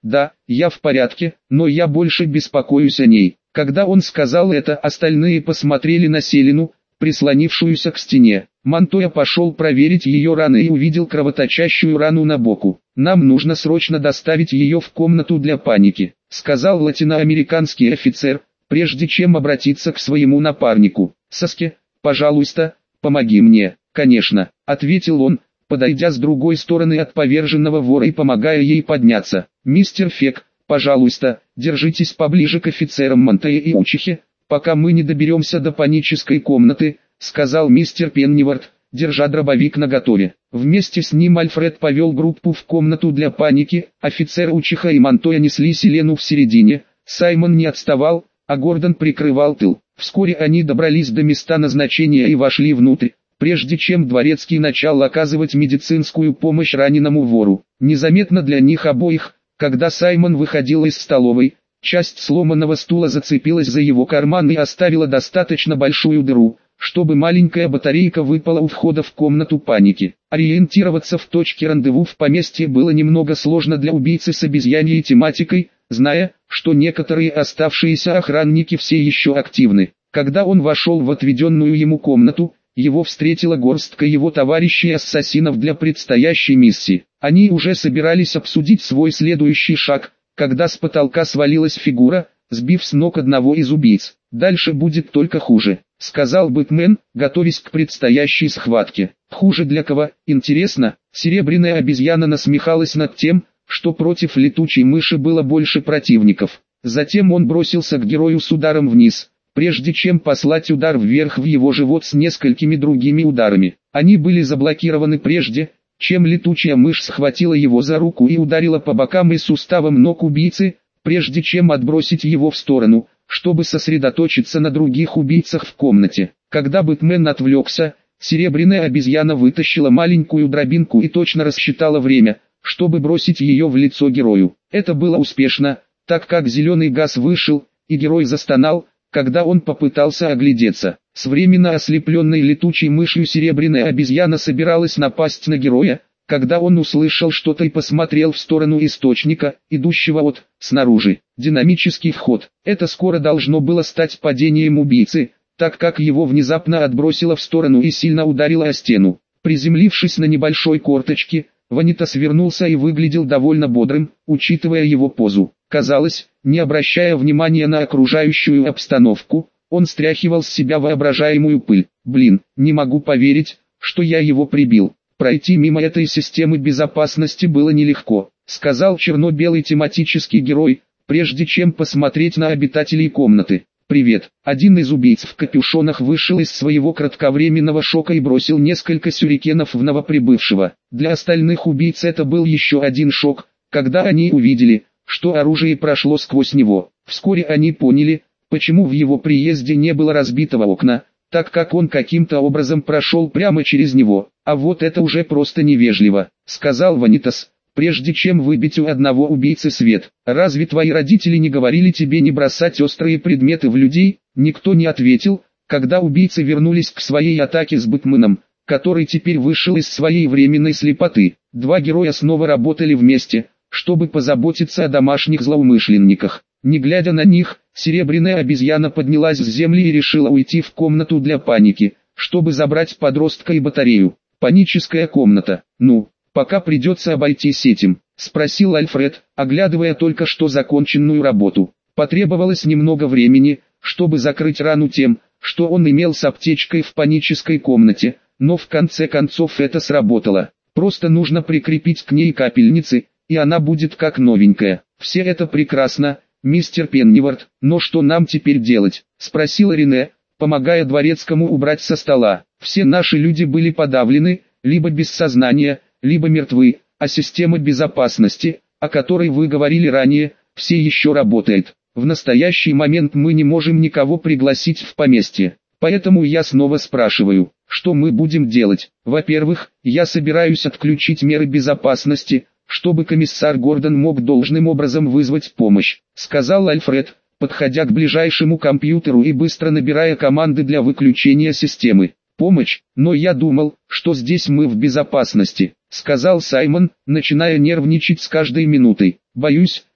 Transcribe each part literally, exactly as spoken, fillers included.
Да, я в порядке, но я больше беспокоюсь о ней. Когда он сказал это, остальные посмотрели на Селину, прислонившуюся к стене. Монтоя пошел проверить ее раны и увидел кровоточащую рану на боку. «Нам нужно срочно доставить ее в комнату для паники», — сказал латиноамериканский офицер, прежде чем обратиться к своему напарнику. «Саске, пожалуйста, помоги мне». «Конечно», — ответил он, подойдя с другой стороны от поверженного вора и помогая ей подняться. «Мистер Фек, пожалуйста, держитесь поближе к офицерам Монтоя и Учихе, пока мы не доберемся до панической комнаты», — сказал мистер Пеннивард, держа дробовик наготове. Вместе с ним Альфред повел группу в комнату для паники, офицер Учиха и Монтоя несли Селену в середине, Саймон не отставал, а Гордон прикрывал тыл. Вскоре они добрались до места назначения и вошли внутрь, прежде чем дворецкий начал оказывать медицинскую помощь раненому вору. Незаметно для них обоих, когда Саймон выходил из столовой, часть сломанного стула зацепилась за его карман и оставила достаточно большую дыру, чтобы маленькая батарейка выпала у входа в комнату паники. Ориентироваться в точке рандеву в поместье было немного сложно для убийцы с обезьяньей тематикой, зная, что некоторые оставшиеся охранники все еще активны. Когда он вошел в отведенную ему комнату, его встретила горстка его товарищей-ассасинов для предстоящей миссии. Они уже собирались обсудить свой следующий шаг, когда с потолка свалилась фигура, сбив с ног одного из убийц. «Дальше будет только хуже», — сказал Бэтмен, готовясь к предстоящей схватке. «Хуже для кого, интересно?» Серебряная обезьяна насмехалась над тем, что против летучей мыши было больше противников. Затем он бросился к герою с ударом вниз, прежде чем послать удар вверх в его живот с несколькими другими ударами. Они были заблокированы прежде, чем летучая мышь схватила его за руку и ударила по бокам и суставам ног убийцы, прежде чем отбросить его в сторону, чтобы сосредоточиться на других убийцах в комнате. Когда Бэтмен отвлекся, серебряная обезьяна вытащила маленькую дробинку и точно рассчитала время, чтобы бросить ее в лицо герою. Это было успешно, так как зеленый газ вышел, и герой застонал, когда он попытался оглядеться. С временно ослепленной летучей мышью серебряная обезьяна собиралась напасть на героя, когда он услышал что-то и посмотрел в сторону источника, идущего от, снаружи. Динамический вход. Это скоро должно было стать падением убийцы, так как его внезапно отбросило в сторону и сильно ударило о стену. Приземлившись на небольшой корточке, Ванитас вернулся и выглядел довольно бодрым, учитывая его позу. Казалось, не обращая внимания на окружающую обстановку, он стряхивал с себя воображаемую пыль. «Блин, не могу поверить, что я его прибил». «Пройти мимо этой системы безопасности было нелегко», — сказал черно-белый тематический герой, прежде чем посмотреть на обитателей комнаты. «Привет». Один из убийц в капюшонах вышел из своего кратковременного шока и бросил несколько сюрикенов в новоприбывшего. Для остальных убийц это был еще один шок, когда они увидели, что оружие прошло сквозь него. Вскоре они поняли, почему в его приезде не было разбитого окна, так как он каким-то образом прошел прямо через него. «А вот это уже просто невежливо», — сказал Ванитас, прежде чем выбить у одного убийцы свет. «Разве твои родители не говорили тебе не бросать острые предметы в людей?» Никто не ответил, когда убийцы вернулись к своей атаке с Бэтменом, который теперь вышел из своей временной слепоты. Два героя снова работали вместе, чтобы позаботиться о домашних злоумышленниках. Не глядя на них, серебряная обезьяна поднялась с земли и решила уйти в комнату для паники, чтобы забрать подростка и батарею. «Паническая комната. Ну, пока придется обойтись этим», — спросил Альфред, оглядывая только что законченную работу. Потребовалось немного времени, чтобы закрыть рану тем, что он имел с аптечкой в панической комнате, но в конце концов это сработало. Просто нужно прикрепить к ней капельницы, и она будет как новенькая. «Все это прекрасно, мистер Пеннивард, но что нам теперь делать?» — спросила Рене, помогая дворецкому убрать со стола. «Все наши люди были подавлены, либо без сознания, либо мертвы, а система безопасности, о которой вы говорили ранее, все еще работает. В настоящий момент мы не можем никого пригласить в поместье. Поэтому я снова спрашиваю, что мы будем делать? Во-первых, я собираюсь отключить меры безопасности, чтобы комиссар Гордон мог должным образом вызвать помощь», — сказал Альфред, подходя к ближайшему компьютеру и быстро набирая команды для выключения системы. «Помощь? Но я думал, что здесь мы в безопасности», — сказал Саймон, начиная нервничать с каждой минутой. «Боюсь,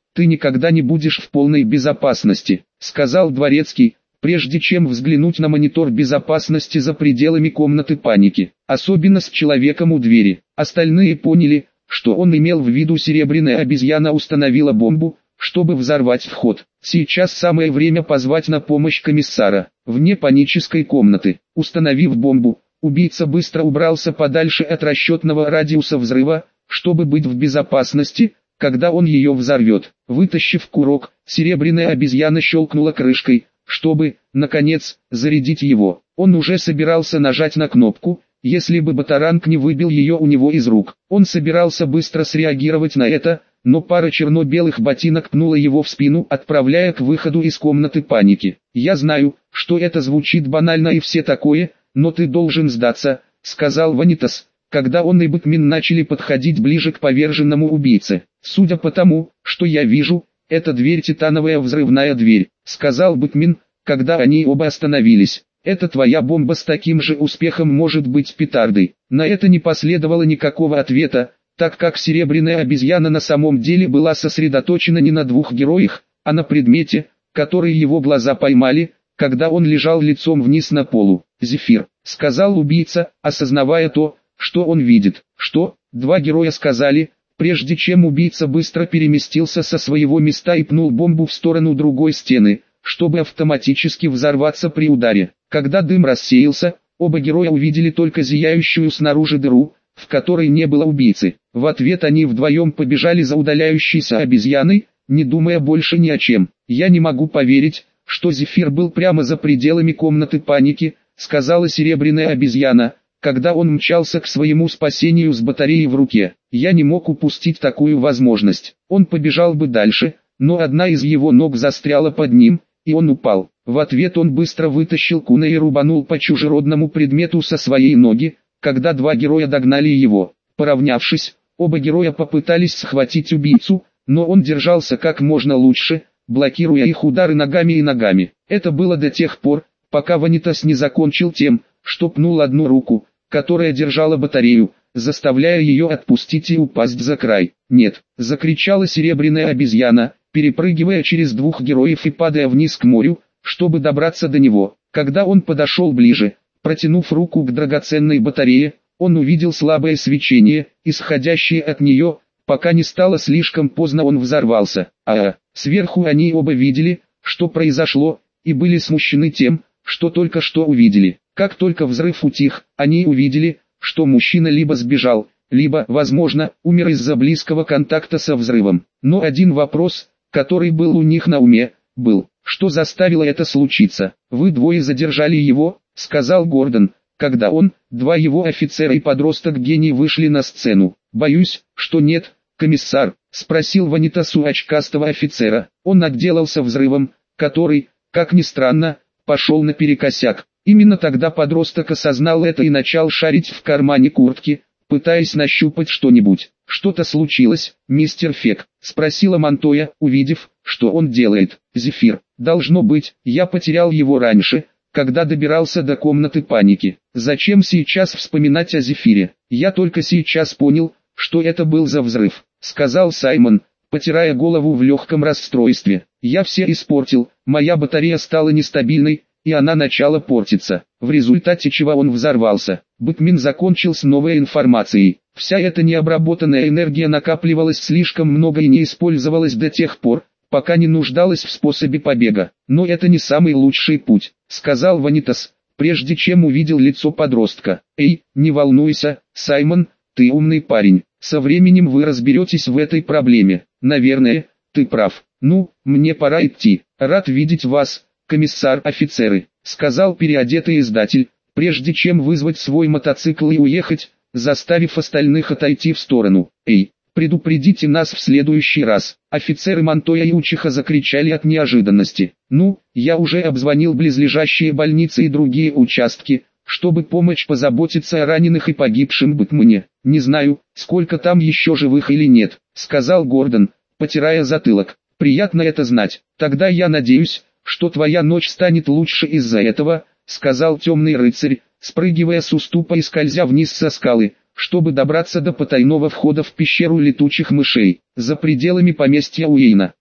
ты никогда не будешь в полной безопасности», — сказал Дворецкий, прежде чем взглянуть на монитор безопасности за пределами комнаты паники. Особенно с человеком у двери. Остальные поняли, что он имел в виду. Серебряная обезьяна установила бомбу, чтобы взорвать вход. Сейчас самое время позвать на помощь комиссара. Вне панической комнаты, установив бомбу, убийца быстро убрался подальше от расчетного радиуса взрыва, чтобы быть в безопасности, когда он ее взорвет. Вытащив курок, серебряная обезьяна щелкнула крышкой, чтобы, наконец, зарядить его. Он уже собирался нажать на кнопку, если бы батаранг не выбил ее у него из рук. Он собирался быстро среагировать на это, но пара черно-белых ботинок пнула его в спину, отправляя к выходу из комнаты паники. «Я знаю, что это звучит банально и все такое, но ты должен сдаться», — сказал Ванитас, когда он и Бэтмен начали подходить ближе к поверженному убийце. «Судя по тому, что я вижу, это дверь, титановая взрывная дверь», — сказал Бэтмен, когда они оба остановились. «Это твоя бомба с таким же успехом может быть петардой». На это не последовало никакого ответа, так как серебряная обезьяна на самом деле была сосредоточена не на двух героях, а на предмете, который его глаза поймали, когда он лежал лицом вниз на полу. «Зефир», — сказал убийца, осознавая то, что он видит. «Что?» — два героя сказали, прежде чем убийца быстро переместился со своего места и пнул бомбу в сторону другой стены, чтобы автоматически взорваться при ударе. Когда дым рассеялся, оба героя увидели только зияющую снаружи дыру, в которой не было убийцы. В ответ они вдвоем побежали за удаляющейся обезьяной, не думая больше ни о чем. «Я не могу поверить, что Зефир был прямо за пределами комнаты паники», — сказала серебряная обезьяна, когда он мчался к своему спасению с батареей в руке. «Я не мог упустить такую возможность». Он побежал бы дальше, но одна из его ног застряла под ним, и он упал. В ответ он быстро вытащил куна и рубанул по чужеродному предмету со своей ноги, когда два героя догнали его. Поравнявшись, оба героя попытались схватить убийцу, но он держался как можно лучше, блокируя их удары ногами и ногами. Это было до тех пор, пока Ванитас не закончил тем, что пнул одну руку, которая держала батарею, заставляя ее отпустить и упасть за край. «Нет!» — закричала серебряная обезьяна, перепрыгивая через двух героев и падая вниз к морю, чтобы добраться до него. Когда он подошел ближе, протянув руку к драгоценной батарее, он увидел слабое свечение, исходящее от нее. Пока не стало слишком поздно, он взорвался. А, сверху они оба видели, что произошло, и были смущены тем, что только что увидели. Как только взрыв утих, они увидели, что мужчина либо сбежал, либо, возможно, умер из-за близкого контакта со взрывом. Но один вопрос, который был у них на уме, был: что заставило это случиться? «Вы двое задержали его», — сказал Гордон, когда он, два его офицера и подросток-гений вышли на сцену. «Боюсь, что нет, комиссар», — спросил Ванитас у очкастого офицера. Он отделался взрывом, который, как ни странно, пошел наперекосяк. Именно тогда подросток осознал это и начал шарить в кармане куртки, пытаясь нащупать что-нибудь. «Что-то случилось, мистер Фек?» — спросила Монтоя, увидев, что он делает. «Зефир, должно быть, я потерял его раньше, когда добирался до комнаты паники. Зачем сейчас вспоминать о Зефире? Я только сейчас понял, что это был за взрыв», — сказал Саймон, потирая голову в легком расстройстве. «Я все испортил, моя батарея стала нестабильной, и она начала портиться, в результате чего он взорвался». Бэтмен закончил с новой информацией. Вся эта необработанная энергия накапливалась слишком много и не использовалась до тех пор, пока не нуждалась в способе побега. «Но это не самый лучший путь», — сказал Ванитас, прежде чем увидел лицо подростка. «Эй, не волнуйся, Саймон, ты умный парень, со временем вы разберетесь в этой проблеме. Наверное, ты прав. Ну, мне пора идти. Рад видеть вас, комиссар-офицеры», — сказал переодетый издатель, прежде чем вызвать свой мотоцикл и уехать, заставив остальных отойти в сторону. «Эй, предупредите нас в следующий раз!» Офицеры Монтоя и Учиха закричали от неожиданности. «Ну, я уже обзвонил близлежащие больницы и другие участки, чтобы помочь позаботиться о раненых и погибшем Бэтмене. Не знаю, сколько там еще живых или нет», — сказал Гордон, потирая затылок. «Приятно это знать. Тогда я надеюсь, что твоя ночь станет лучше из-за этого», — сказал темный рыцарь, спрыгивая с уступа и скользя вниз со скалы, чтобы добраться до потайного входа в пещеру летучих мышей, за пределами поместья Уэйна.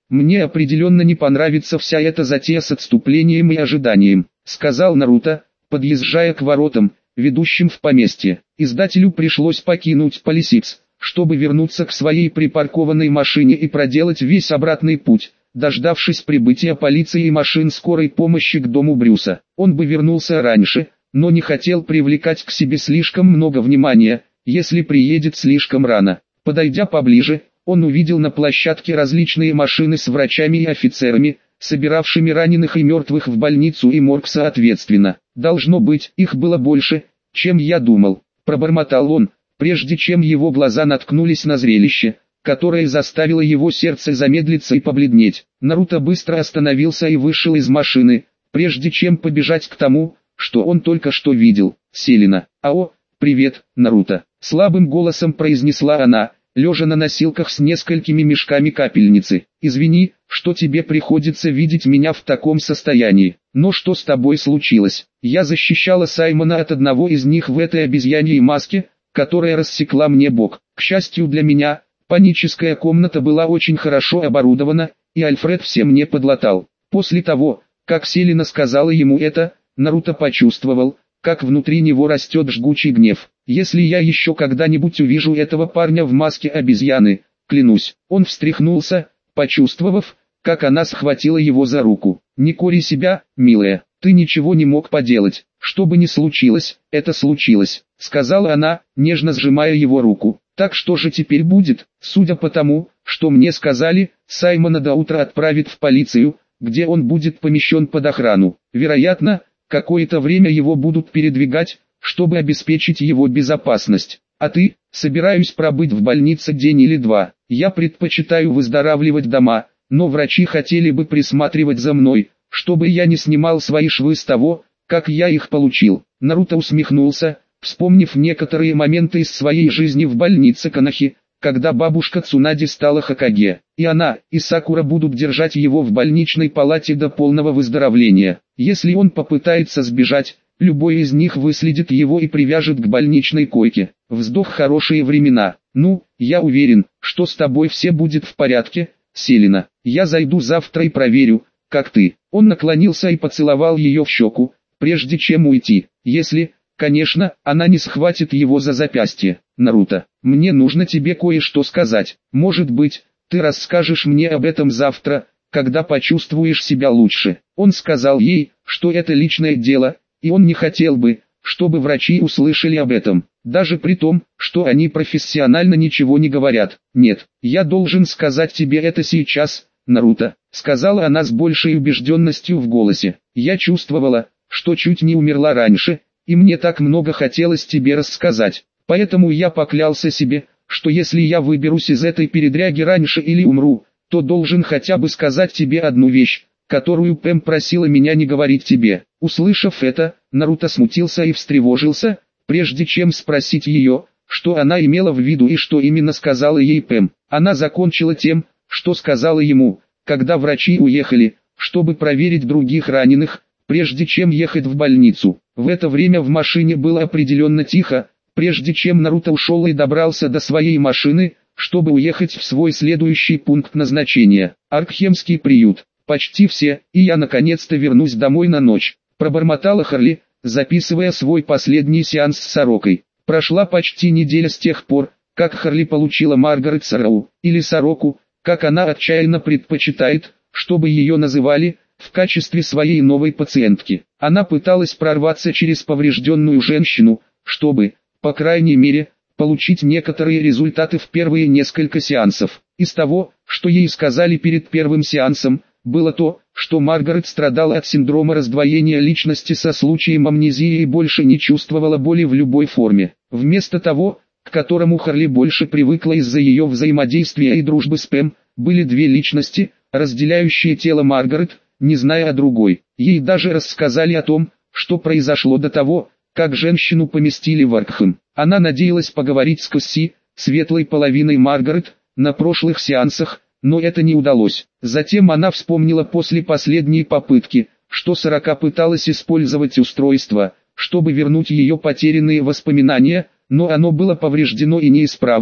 Мне определенно не понравится вся эта затея с отступлением и ожиданием, сказал Наруто, подъезжая к воротам, ведущим в поместье. Издателю пришлось покинуть Полисиц, чтобы вернуться к своей припаркованной машине и проделать весь обратный путь, дождавшись прибытия полиции и машин скорой помощи к дому Брюса. Он бы вернулся раньше, но не хотел привлекать к себе слишком много внимания, если приедет слишком рано. Подойдя поближе, он увидел на площадке различные машины с врачами и офицерами, собиравшими раненых и мертвых в больницу и морг соответственно. Должно быть, их было больше, чем я думал, пробормотал он, прежде чем его глаза наткнулись на зрелище, которое заставило его сердце замедлиться и побледнеть. Наруто быстро остановился и вышел из машины, прежде чем побежать к тому, что он только что видел. Селена. «Ао, привет, Наруто», — слабым голосом произнесла она, лежа на носилках с несколькими мешками капельницы. «Извини, что тебе приходится видеть меня в таком состоянии. Но что с тобой случилось?» «Я защищала Саймона от одного из них в этой обезьяньей маске, которая рассекла мне бок. К счастью для меня, паническая комната была очень хорошо оборудована, и Альфред все мне подлатал». После того, как Селена сказала ему это, Наруто почувствовал, как внутри него растет жгучий гнев. «Если я еще когда-нибудь увижу этого парня в маске обезьяны, клянусь». Он встряхнулся, почувствовав, как она схватила его за руку. «Не кори себя, милая, ты ничего не мог поделать. Что бы ни случилось, это случилось», — сказала она, нежно сжимая его руку. «Так что же теперь будет?» «Судя по тому, что мне сказали, Саймона до утра отправят в полицию, где он будет помещен под охрану. Вероятно, какое-то время его будут передвигать, чтобы обеспечить его безопасность. А ты?» «Собираюсь пробыть в больнице день или два. Я предпочитаю выздоравливать дома, но врачи хотели бы присматривать за мной, чтобы я не снимал свои швы с того, как я их получил». Наруто усмехнулся, вспомнив некоторые моменты из своей жизни в больнице Канахи, когда бабушка Цунади стала Хокаге, и она, и Сакура будут держать его в больничной палате до полного выздоровления. Если он попытается сбежать, любой из них выследит его и привяжет к больничной койке. Вздох. Хорошие времена. «Ну, я уверен, что с тобой все будет в порядке, Селена. Я зайду завтра и проверю, как ты». Он наклонился и поцеловал ее в щеку, прежде чем уйти. Если, конечно, она не схватит его за запястье. «Наруто, мне нужно тебе кое-что сказать. Может быть, ты расскажешь мне об этом завтра, когда почувствуешь себя лучше». Он сказал ей, что это личное дело, и он не хотел бы, чтобы врачи услышали об этом, даже при том, что они профессионально ничего не говорят. «Нет, я должен сказать тебе это сейчас, Наруто», — сказала она с большей убежденностью в голосе. «Я чувствовала, что чуть не умерла раньше, и мне так много хотелось тебе рассказать. Поэтому я поклялся себе, что если я выберусь из этой передряги раньше или умру, то должен хотя бы сказать тебе одну вещь, которую Пэм просила меня не говорить тебе». Услышав это, Наруто смутился и встревожился, прежде чем спросить ее, что она имела в виду и что именно сказала ей Пэм. Она закончила тем, что сказала ему, когда врачи уехали, чтобы проверить других раненых, прежде чем ехать в больницу. В это время в машине было определенно тихо, прежде чем Наруто ушел и добрался до своей машины, чтобы уехать в свой следующий пункт назначения – Аркхемский приют. «Почти все, и я наконец-то вернусь домой на ночь», – пробормотала Харли, записывая свой последний сеанс с сорокой. Прошла почти неделя с тех пор, как Харли получила Маргарет Сароу, или Сороку, как она отчаянно предпочитает, чтобы ее называли, в качестве своей новой пациентки. Она пыталась прорваться через поврежденную женщину, чтобы, по крайней мере, получить некоторые результаты в первые несколько сеансов. Из того, что ей сказали перед первым сеансом, было то, что Маргарет страдала от синдрома раздвоения личности со случаем амнезии и больше не чувствовала боли в любой форме. Вместо того, к которому Харли больше привыкла из-за ее взаимодействия и дружбы с Пэм, были две личности, разделяющие тело Маргарет, не зная о другой. Ей даже рассказали о том, что произошло до того, как женщину поместили в Аркхэм. Она надеялась поговорить с Касси, светлой половиной Маргарет, на прошлых сеансах, но это не удалось. Затем она вспомнила после последней попытки, что Сорока пыталась использовать устройство, чтобы вернуть ее потерянные воспоминания, но оно было повреждено и неисправно,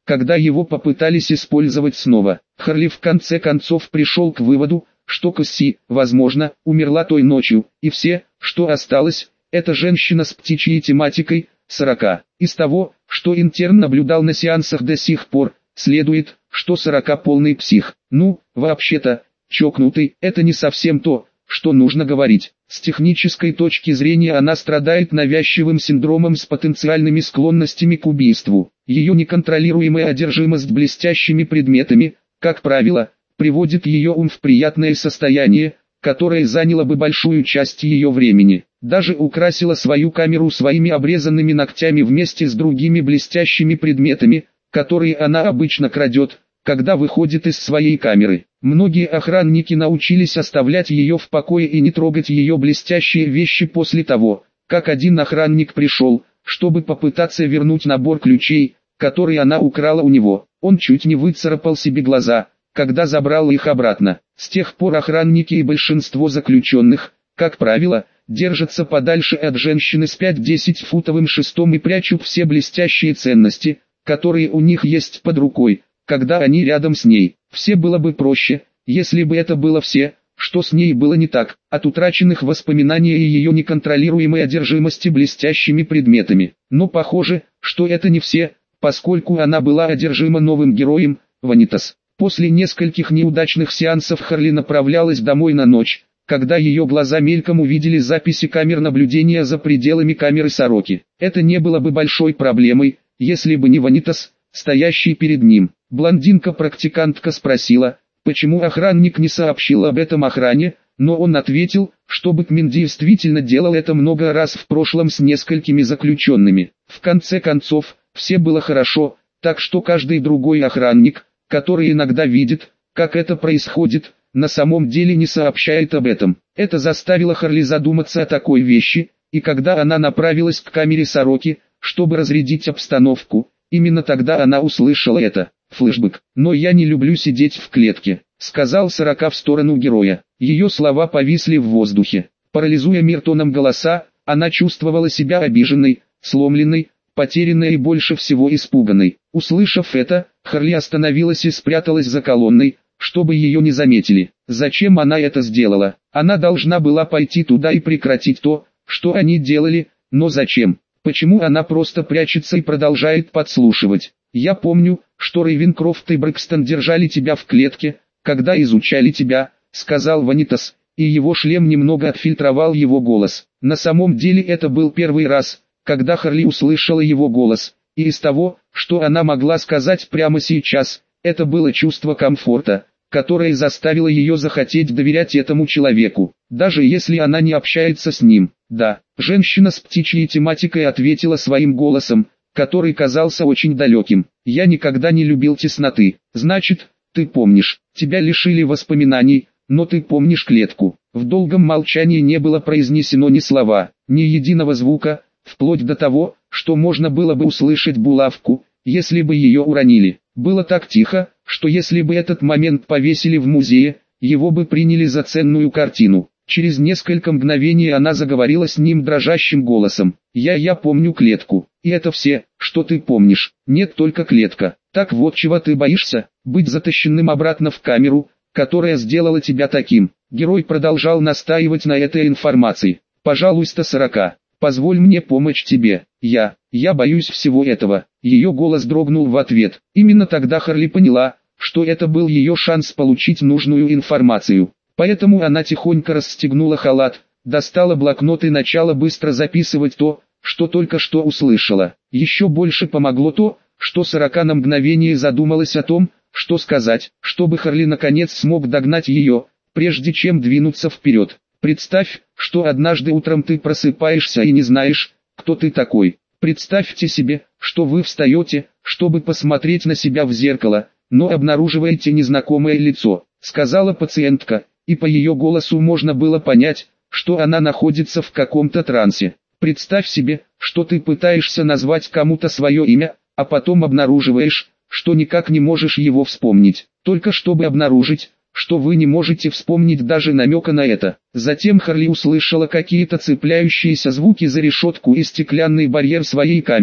когда его попытались использовать снова. Харли в конце концов пришел к выводу, что Касси, возможно, умерла той ночью, и все, что осталось, это женщина с птичьей тематикой, сорока. Из того, что интерн наблюдал на сеансах до сих пор, следует, что сорока полный псих. Ну, вообще-то, чокнутый, это не совсем то, что нужно говорить. С технической точки зрения она страдает навязчивым синдромом с потенциальными склонностями к убийству. Ее неконтролируемая одержимость блестящими предметами, как правило, приводит ее ум в приятное состояние, которое заняло бы большую часть ее времени. Даже украсила свою камеру своими обрезанными ногтями вместе с другими блестящими предметами, которые она обычно крадет, когда выходит из своей камеры. Многие охранники научились оставлять ее в покое и не трогать ее блестящие вещи после того, как один охранник пришел, чтобы попытаться вернуть набор ключей, который она украла у него. Он чуть не выцарапал себе глаза, когда забрал их обратно. С тех пор охранники и большинство заключенных, как правило, держатся подальше от женщины с пять-десятифутовым шестом и прячут все блестящие ценности, которые у них есть под рукой, когда они рядом с ней. Все было бы проще, если бы это было все, что с ней было не так, от утраченных воспоминаний и ее неконтролируемой одержимости блестящими предметами. Но похоже, что это не все, поскольку она была одержима новым героем, Ванитас. После нескольких неудачных сеансов Харли направлялась домой на ночь, когда ее глаза мельком увидели записи камер наблюдения за пределами камеры сороки. Это не было бы большой проблемой, если бы не Ванитас, стоящий перед ним. Блондинка-практикантка спросила, почему охранник не сообщил об этом охране, но он ответил, что Бэкмен действительно делал это много раз в прошлом с несколькими заключенными. В конце концов, все было хорошо, так что каждый другой охранник, который иногда видит, как это происходит, на самом деле не сообщает об этом. Это заставило Харли задуматься о такой вещи, и когда она направилась к камере сороки, чтобы разрядить обстановку, именно тогда она услышала это. Флэшбэк. «Но я не люблю сидеть в клетке», — сказал сорока в сторону героя. Ее слова повисли в воздухе. Парализуя мир тоном голоса, она чувствовала себя обиженной, сломленной, потерянной и больше всего испуганной. Услышав это, Харли остановилась и спряталась за колонной, чтобы ее не заметили. Зачем она это сделала? Она должна была пойти туда и прекратить то, что они делали, но зачем? Почему она просто прячется и продолжает подслушивать? «Я помню, что Рейвенкрофт и Брэкстон держали тебя в клетке, когда изучали тебя», — сказал Ванитас, и его шлем немного отфильтровал его голос. На самом деле это был первый раз, когда Харли услышала его голос, и из того, что она могла сказать прямо сейчас, это было чувство комфорта, которое заставило ее захотеть доверять этому человеку, даже если она не общается с ним. «Да», — женщина с птичьей тематикой ответила своим голосом, который казался очень далеким. «Я никогда не любил тесноты». «Значит, ты помнишь, тебя лишили воспоминаний, но ты помнишь клетку». В долгом молчании не было произнесено ни слова, ни единого звука, вплоть до того, что можно было бы услышать булавку, если бы ее уронили. Было так тихо, что если бы этот момент повесили в музее, его бы приняли за ценную картину. Через несколько мгновений она заговорила с ним дрожащим голосом. «Я, я помню клетку. И это все, что ты помнишь. Нет, только клетка. Так вот чего ты боишься? Быть затащенным обратно в камеру, которая сделала тебя таким». Герой продолжал настаивать на этой информации. «Пожалуйста, сорока, позволь мне помочь тебе. Я, я боюсь всего этого». Ее голос дрогнул в ответ. Именно тогда Харли поняла, что это был ее шанс получить нужную информацию. Поэтому она тихонько расстегнула халат, достала блокнот и начала быстро записывать то, что только что услышала. Еще больше помогло то, что сорока на мгновение задумалась о том, что сказать, чтобы Харли наконец смог догнать ее, прежде чем двинуться вперед. «Представь, что однажды утром ты просыпаешься и не знаешь, кто ты такой. Представьте себе, что вы встаете, чтобы посмотреть на себя в зеркало, но обнаруживаете незнакомое лицо», — сказала пациентка, и по ее голосу можно было понять, что она находится в каком-то трансе. «Представь себе, что ты пытаешься назвать кому-то свое имя, а потом обнаруживаешь, что никак не можешь его вспомнить, только чтобы обнаружить, что вы не можете вспомнить даже намека на это». Затем Харли услышала какие-то цепляющиеся звуки за решетку и стеклянный барьер своей камеры,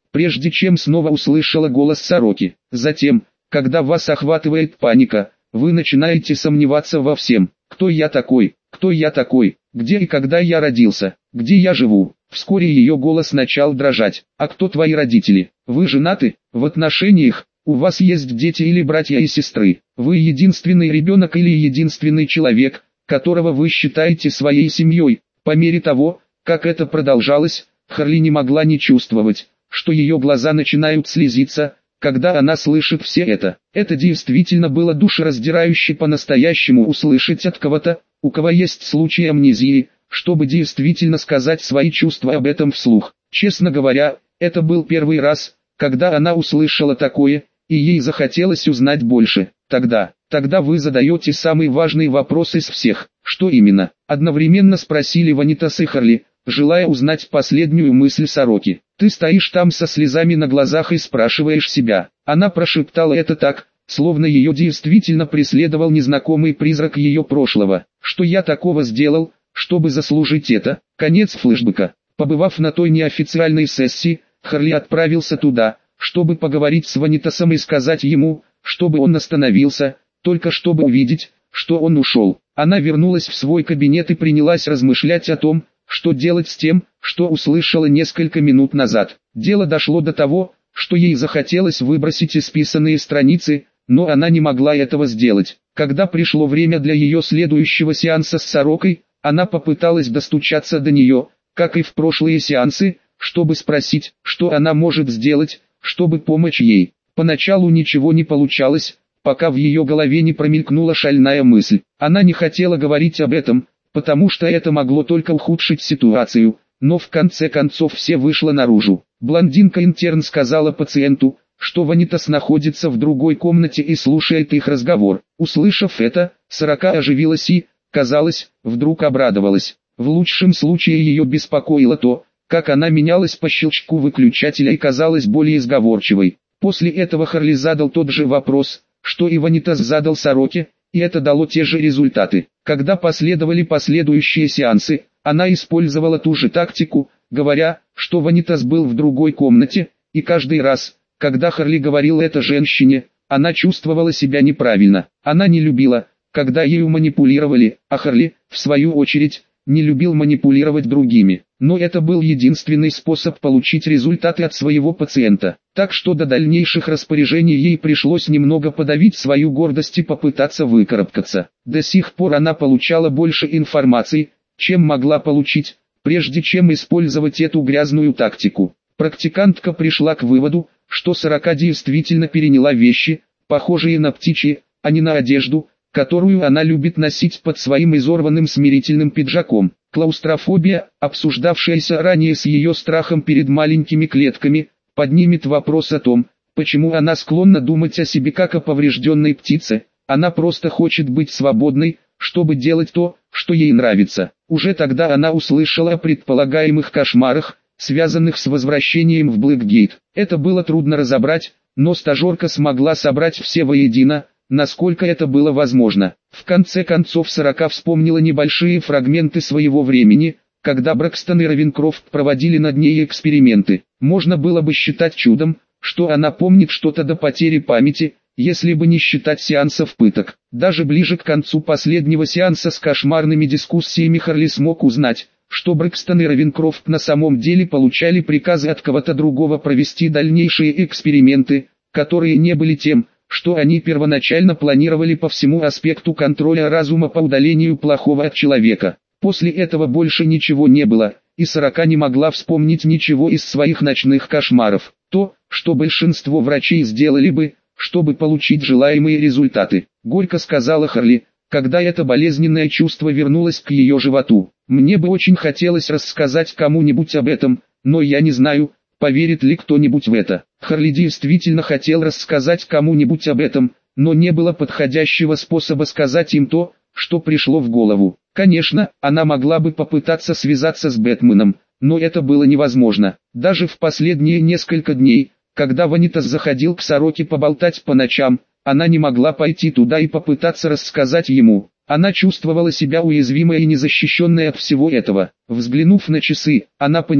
прежде чем снова услышала голос сороки. Затем, когда вас охватывает паника, вы начинаете сомневаться во всем. Кто я такой? Кто я такой? Где и когда я родился? Где я живу? Вскоре ее голос начал дрожать. А кто твои родители? Вы женаты? В отношениях? У вас есть дети или братья и сестры? Вы единственный ребенок или единственный человек, которого вы считаете своей семьей? По мере того, как это продолжалось, Харли не могла не чувствовать, что ее глаза начинают слезиться, когда она слышит все это. Это действительно было душераздирающе по-настоящему услышать от кого-то, у кого есть случай амнезии, чтобы действительно сказать свои чувства об этом вслух. Честно говоря, это был первый раз, когда она услышала такое, и ей захотелось узнать больше. Тогда, тогда вы задаете самый важный вопрос из всех. Что именно? Одновременно спросили Ванитас и Харли, желая узнать последнюю мысль сороки. Ты стоишь там со слезами на глазах и спрашиваешь себя. Она прошептала это так, словно ее действительно преследовал незнакомый призрак ее прошлого. Что я такого сделал, чтобы заслужить это? Конец флешбека. Побывав на той неофициальной сессии, Харли отправился туда, чтобы поговорить с Ванитасом и сказать ему, чтобы он остановился, только чтобы увидеть, что он ушел. Она вернулась в свой кабинет и принялась размышлять о том, что делать с тем, что услышала несколько минут назад. Дело дошло до того, что ей захотелось выбросить исписанные страницы, но она не могла этого сделать. Когда пришло время для ее следующего сеанса с сорокой, она попыталась достучаться до нее, как и в прошлые сеансы, чтобы спросить, что она может сделать, чтобы помочь ей. Поначалу ничего не получалось, пока в ее голове не промелькнула шальная мысль. Она не хотела говорить об этом, потому что это могло только ухудшить ситуацию, но в конце концов все вышло наружу. Блондинка-интерн сказала пациенту, что Ванитас находится в другой комнате и слушает их разговор. Услышав это, сорока оживилась и, казалось, вдруг обрадовалась. В лучшем случае ее беспокоило то, как она менялась по щелчку выключателя и казалась более сговорчивой. После этого Харли задал тот же вопрос, что и Ванитас задал сороке, и это дало те же результаты. Когда последовали последующие сеансы, она использовала ту же тактику, говоря, что Ванитас был в другой комнате, и каждый раз, когда Харли говорил это женщине, она чувствовала себя неправильно. Она не любила, когда ею манипулировали, а Харли, в свою очередь, не любил манипулировать другими. Но это был единственный способ получить результаты от своего пациента. Так что до дальнейших распоряжений ей пришлось немного подавить свою гордость и попытаться выкарабкаться. До сих пор она получала больше информации, чем могла получить, прежде чем использовать эту грязную тактику. Практикантка пришла к выводу, что сорока действительно переняла вещи, похожие на птичьи, а не на одежду, которую она любит носить под своим изорванным смирительным пиджаком. Клаустрофобия, обсуждавшаяся ранее с ее страхом перед маленькими клетками, поднимет вопрос о том, почему она склонна думать о себе как о поврежденной птице. Она просто хочет быть свободной, чтобы делать то, что ей нравится. Уже тогда она услышала о предполагаемых кошмарах, связанных с возвращением в Блэкгейт. Это было трудно разобрать, но стажерка смогла собрать все воедино, насколько это было возможно. В конце концов сорока вспомнила небольшие фрагменты своего времени, когда Брэкстон и Равенкрофт проводили над ней эксперименты. Можно было бы считать чудом, что она помнит что-то до потери памяти, если бы не считать сеансов пыток. Даже ближе к концу последнего сеанса с кошмарными дискуссиями Харли смог узнать, что Брэкстон и Равенкрофт на самом деле получали приказы от кого-то другого провести дальнейшие эксперименты, которые не были тем, что они первоначально планировали по всему аспекту контроля разума по удалению плохого от человека. После этого больше ничего не было, и сорока не могла вспомнить ничего из своих ночных кошмаров. То, что большинство врачей сделали бы, чтобы получить желаемые результаты. Горько сказала Харли, когда это болезненное чувство вернулось к ее животу. Мне бы очень хотелось рассказать кому-нибудь об этом, но я не знаю, поверит ли кто-нибудь в это. Харли действительно хотел рассказать кому-нибудь об этом, но не было подходящего способа сказать им то, что пришло в голову. Конечно, она могла бы попытаться связаться с Бэтменом, но это было невозможно. Даже в последние несколько дней, когда Ванитас заходил к сороке поболтать по ночам, она не могла пойти туда и попытаться рассказать ему. Она чувствовала себя уязвимой и незащищенной от всего этого. Взглянув на часы, она поняла,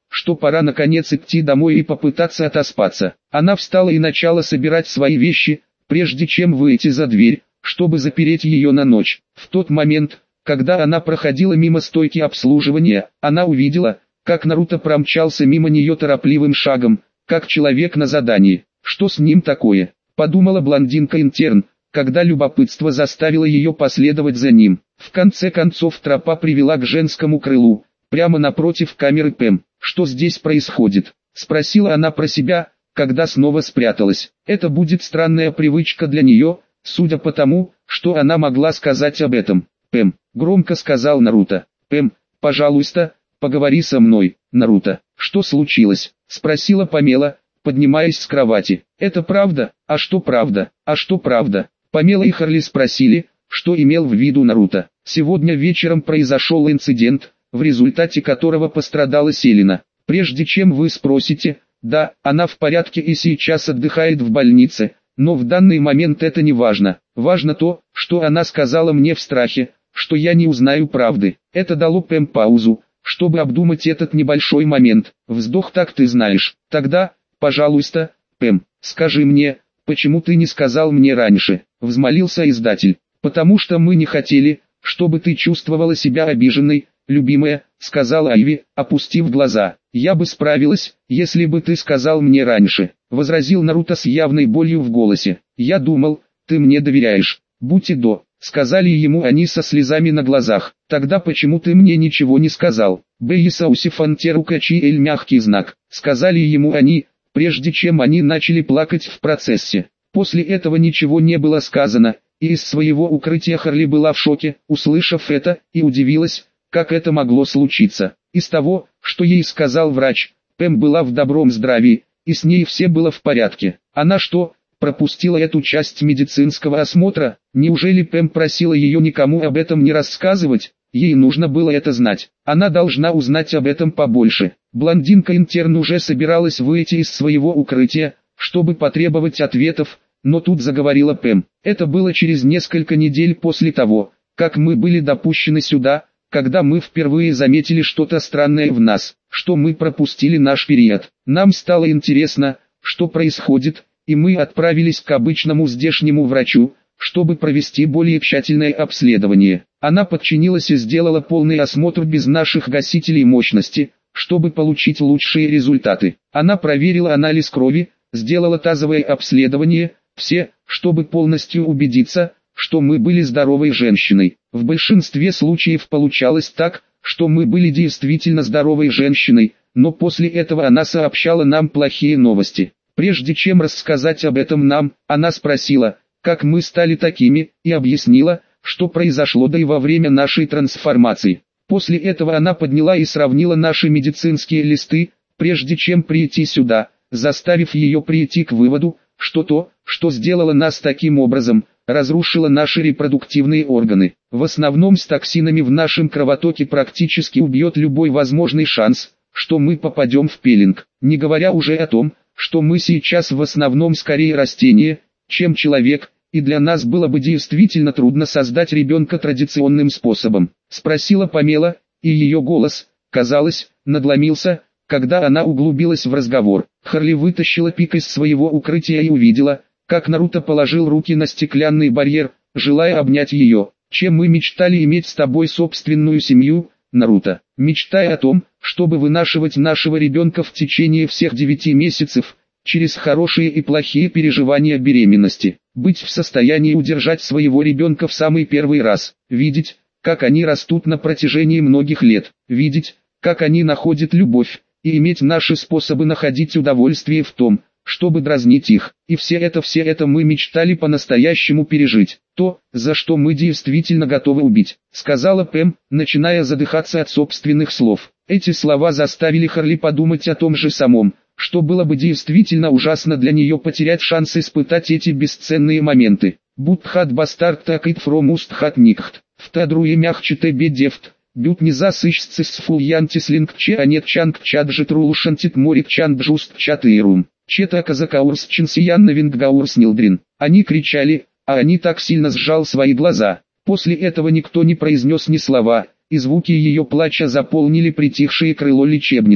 что пора наконец идти домой и попытаться отоспаться. Она встала и начала собирать свои вещи, прежде чем выйти за дверь, чтобы запереть ее на ночь. В тот момент, когда она проходила мимо стойки обслуживания, она увидела, как Наруто промчался мимо нее торопливым шагом, как человек на задании. Что с ним такое? Подумала блондинка-интерн, когда любопытство заставило ее последовать за ним. В конце концов тропа привела к женскому крылу, прямо напротив камеры Пэм. «Что здесь происходит?» – спросила она про себя, когда снова спряталась. Это будет странная привычка для нее, судя по тому, что она могла сказать об этом. «Пэм», – громко сказал Наруто. «Пэм, пожалуйста, поговори со мной». «Наруто, что случилось?» – спросила Памела, поднимаясь с кровати. «Это правда? А что правда? А что правда?» Памела и Харли спросили, что имел в виду Наруто. «Сегодня вечером произошел инцидент, в результате которого пострадала Селена. Прежде чем вы спросите, да, она в порядке и сейчас отдыхает в больнице, но в данный момент это не важно. Важно то, что она сказала мне в страхе, что я не узнаю правды». Это дало Пэм паузу, чтобы обдумать этот небольшой момент. Вздох. «Так ты знаешь. Тогда, пожалуйста, Пэм, скажи мне, почему ты не сказал мне раньше?» — взмолился издатель. «Потому что мы не хотели, чтобы ты чувствовала себя обиженной, любимая», — сказала Айви, опустив глаза. «Я бы справилась, если бы ты сказал мне раньше», — возразил Наруто с явной болью в голосе. «Я думал, ты мне доверяешь. Будь и до», — сказали ему они со слезами на глазах. «Тогда почему ты мне ничего не сказал?» «Бейсауси фантеру качи эль мягкий знак», — сказали ему они, прежде чем они начали плакать в процессе. После этого ничего не было сказано, и из своего укрытия Харли была в шоке, услышав это, и удивилась, как это могло случиться. Из того, что ей сказал врач, Пэм была в добром здравии, и с ней все было в порядке. Она что, пропустила эту часть медицинского осмотра? Неужели Пэм просила ее никому об этом не рассказывать? Ей нужно было это знать. Она должна узнать об этом побольше. Блондинка-интерн уже собиралась выйти из своего укрытия, чтобы потребовать ответов, но тут заговорила Пэм. «Это было через несколько недель после того, как мы были допущены сюда, когда мы впервые заметили что-то странное в нас, что мы пропустили наш период. Нам стало интересно, что происходит, и мы отправились к обычному здешнему врачу, чтобы провести более тщательное обследование. Она подчинилась и сделала полный осмотр без наших гасителей мощности, чтобы получить лучшие результаты. Она проверила анализ крови, сделала тазовое обследование, все, чтобы полностью убедиться, что мы были здоровой женщиной. В большинстве случаев получалось так, что мы были действительно здоровой женщиной, но после этого она сообщала нам плохие новости. Прежде чем рассказать об этом нам, она спросила, как мы стали такими, и объяснила, что произошло до и во время нашей трансформации. После этого она подняла и сравнила наши медицинские листы, прежде чем прийти сюда, заставив ее прийти к выводу, что то, что сделало нас таким образом, разрушило наши репродуктивные органы. В основном с токсинами в нашем кровотоке практически убьет любой возможный шанс, что мы попадем в пилинг. Не говоря уже о том, что мы сейчас в основном скорее растения, чем человек, и для нас было бы действительно трудно создать ребенка традиционным способом. Спросила Памела, и ее голос, казалось, надломился, когда она углубилась в разговор. Харли вытащила пик из своего укрытия и увидела, как Наруто положил руки на стеклянный барьер, желая обнять ее. «Чем мы мечтали иметь с тобой собственную семью, Наруто, мечтая о том, чтобы вынашивать нашего ребенка в течение всех девяти месяцев, через хорошие и плохие переживания беременности, быть в состоянии удержать своего ребенка в самый первый раз, видеть, как они растут на протяжении многих лет, видеть, как они находят любовь, и иметь наши способы находить удовольствие в том, чтобы дразнить их. И все это все это мы мечтали по-настоящему пережить. То, за что мы действительно готовы убить», — сказала Пэм, начиная задыхаться от собственных слов. Эти слова заставили Харли подумать о том же самом, что было бы действительно ужасно для нее потерять шанс испытать эти бесценные моменты. «Будхат бастард такит фром устхат никхт, в тадруе мягче тебе дефт». Бют не засыщется с фульянтис лингче, а нет чанг чаджит рулушантит морик чанг жуст чатырум. Чета казакаурс чинсиянна винггаурс нилдрин. Они кричали, а они так сильно сжал свои глаза. После этого никто не произнес ни слова, и звуки ее плача заполнили притихшее крыло лечебницы.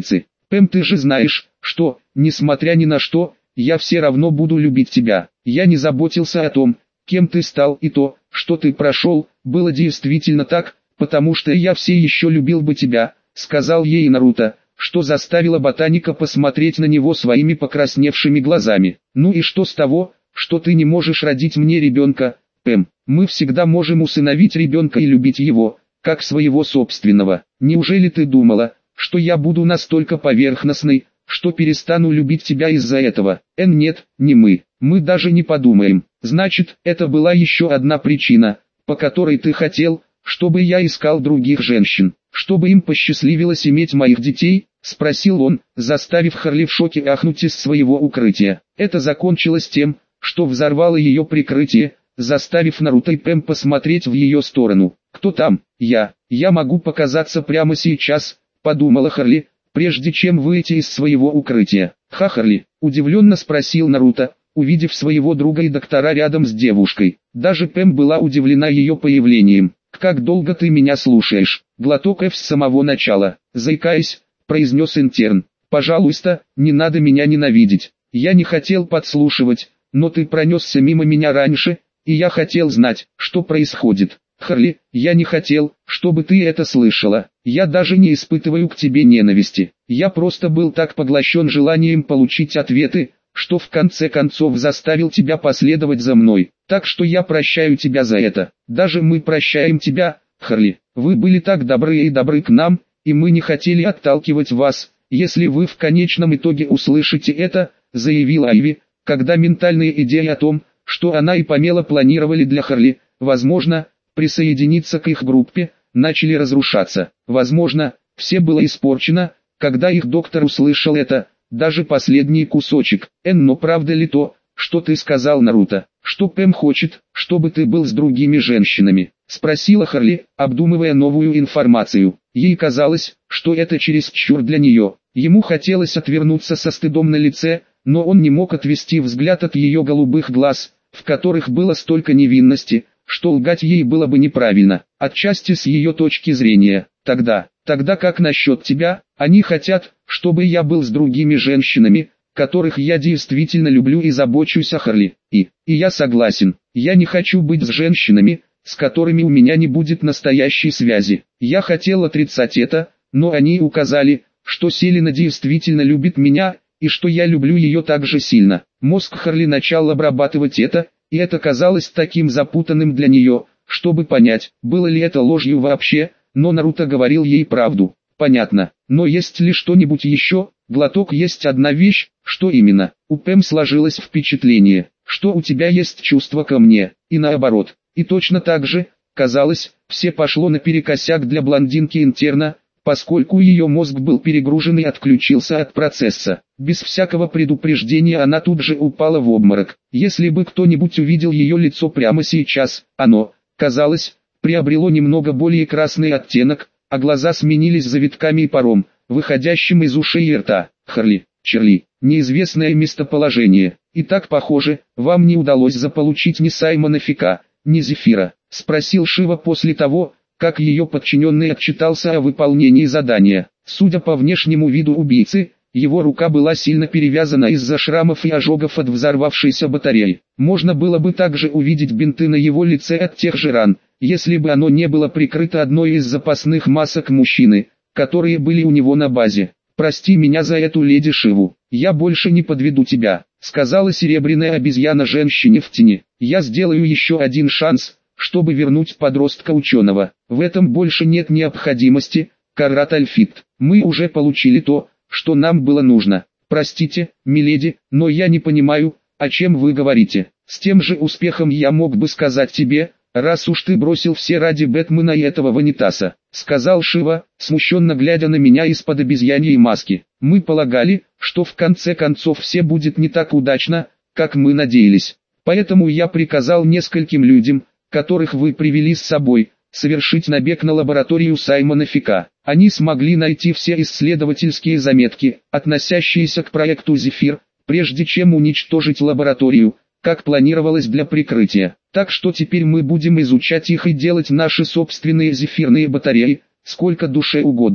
Пэм, ты же знаешь, что, несмотря ни на что, я все равно буду любить тебя. Я не заботился о том, кем ты стал, и то, что ты прошел, было действительно так, потому что я все еще любил бы тебя, сказал ей Наруто, что заставило ботаника посмотреть на него своими покрасневшими глазами. Ну и что с того, что ты не можешь родить мне ребенка, Пэм? Мы всегда можем усыновить ребенка и любить его, как своего собственного. Неужели ты думала, что я буду настолько поверхностной, что перестану любить тебя из-за этого? Эн, нет, не мы. Мы даже не подумаем. Значит, это была еще одна причина, по которой ты хотел, чтобы я искал других женщин, чтобы им посчастливилось иметь моих детей, спросил он, заставив Харли в шоке ахнуть из своего укрытия. Это закончилось тем, что взорвало ее прикрытие, заставив Наруто и Пэм посмотреть в ее сторону. «Кто там?» «Я. Я могу показаться прямо сейчас», — подумала Харли, прежде чем выйти из своего укрытия. «Ха, Харли?» — удивленно спросил Наруто, увидев своего друга и доктора рядом с девушкой. Даже Пэм была удивлена ее появлением. «Как долго ты меня слушаешь?» «Глоток F с самого начала», — заикаясь, произнес интерн. «Пожалуйста, не надо меня ненавидеть. Я не хотел подслушивать, но ты пронесся мимо меня раньше, и я хотел знать, что происходит. Харли, я не хотел, чтобы ты это слышала. Я даже не испытываю к тебе ненависти. Я просто был так поглощен желанием получить ответы, что в конце концов заставил тебя последовать за мной. Так что я прощаю тебя за это. Даже мы прощаем тебя, Харли. Вы были так добры и добры к нам, и мы не хотели отталкивать вас. Если вы в конечном итоге услышите это», — заявила Айви, когда ментальные идеи о том, что она и Памела планировали для Харли, возможно, присоединиться к их группе, начали разрушаться. Возможно, все было испорчено, когда их доктор услышал это, даже последний кусочек. «Эн, но правда ли то, что ты сказал, Наруто, что Пэм хочет, чтобы ты был с другими женщинами?» — спросила Харли, обдумывая новую информацию. Ей казалось, что это чересчур для нее. Ему хотелось отвернуться со стыдом на лице, но он не мог отвести взгляд от ее голубых глаз, в которых было столько невинности, что лгать ей было бы неправильно, отчасти с ее точки зрения. «Тогда, тогда как насчет тебя? Они хотят, чтобы я был с другими женщинами, которых я действительно люблю и забочусь о Харли. И, и я согласен, я не хочу быть с женщинами, с которыми у меня не будет настоящей связи. Я хотел отрицать это, но они указали, что Селена действительно любит меня, и что я люблю ее так же сильно». Мозг Харли начал обрабатывать это, и это казалось таким запутанным для нее, чтобы понять, было ли это ложью вообще, но Наруто говорил ей правду. «Понятно, но есть ли что-нибудь еще?» «Глоток, есть одна вещь». «Что именно?» У Пэм сложилось впечатление, что у тебя есть чувство ко мне, и наоборот. И точно так же, казалось, все пошло наперекосяк для блондинки-интерна, поскольку ее мозг был перегружен и отключился от процесса. Без всякого предупреждения она тут же упала в обморок. Если бы кто-нибудь увидел ее лицо прямо сейчас, оно, казалось, приобрело немного более красный оттенок, а глаза сменились завитками и паром, выходящим из ушей и рта. «Харли, Чарли, неизвестное местоположение. И так похоже, вам не удалось заполучить ни Саймона Фика, ни Зефира?» — спросил Шива после того, как ее подчиненный отчитался о выполнении задания. Судя по внешнему виду убийцы, его рука была сильно перевязана из-за шрамов и ожогов от взорвавшейся батареи. Можно было бы также увидеть бинты на его лице от тех же ран, если бы оно не было прикрыто одной из запасных масок мужчины, которые были у него на базе. «Прости меня за эту леди Шиву, я больше не подведу тебя», — сказала серебряная обезьяна женщине в тени. «Я сделаю еще один шанс, чтобы вернуть подростка-ученого. В этом больше нет необходимости, Карат Альфит. Мы уже получили то, что нам было нужно. Простите, миледи, но я не понимаю, о чем вы говорите. С тем же успехом я мог бы сказать тебе, раз уж ты бросил все ради Бэтмена и этого ванитаса», — сказал Шива, смущенно глядя на меня из-под обезьяньей маски. «Мы полагали, что в конце концов все будет не так удачно, как мы надеялись. Поэтому я приказал нескольким людям, которых вы привели с собой, совершить набег на лабораторию Саймона Фика. Они смогли найти все исследовательские заметки, относящиеся к проекту «Зефир», прежде чем уничтожить лабораторию, как планировалось для прикрытия. Так что теперь мы будем изучать их и делать наши собственные зефирные батареи, сколько душе угодно.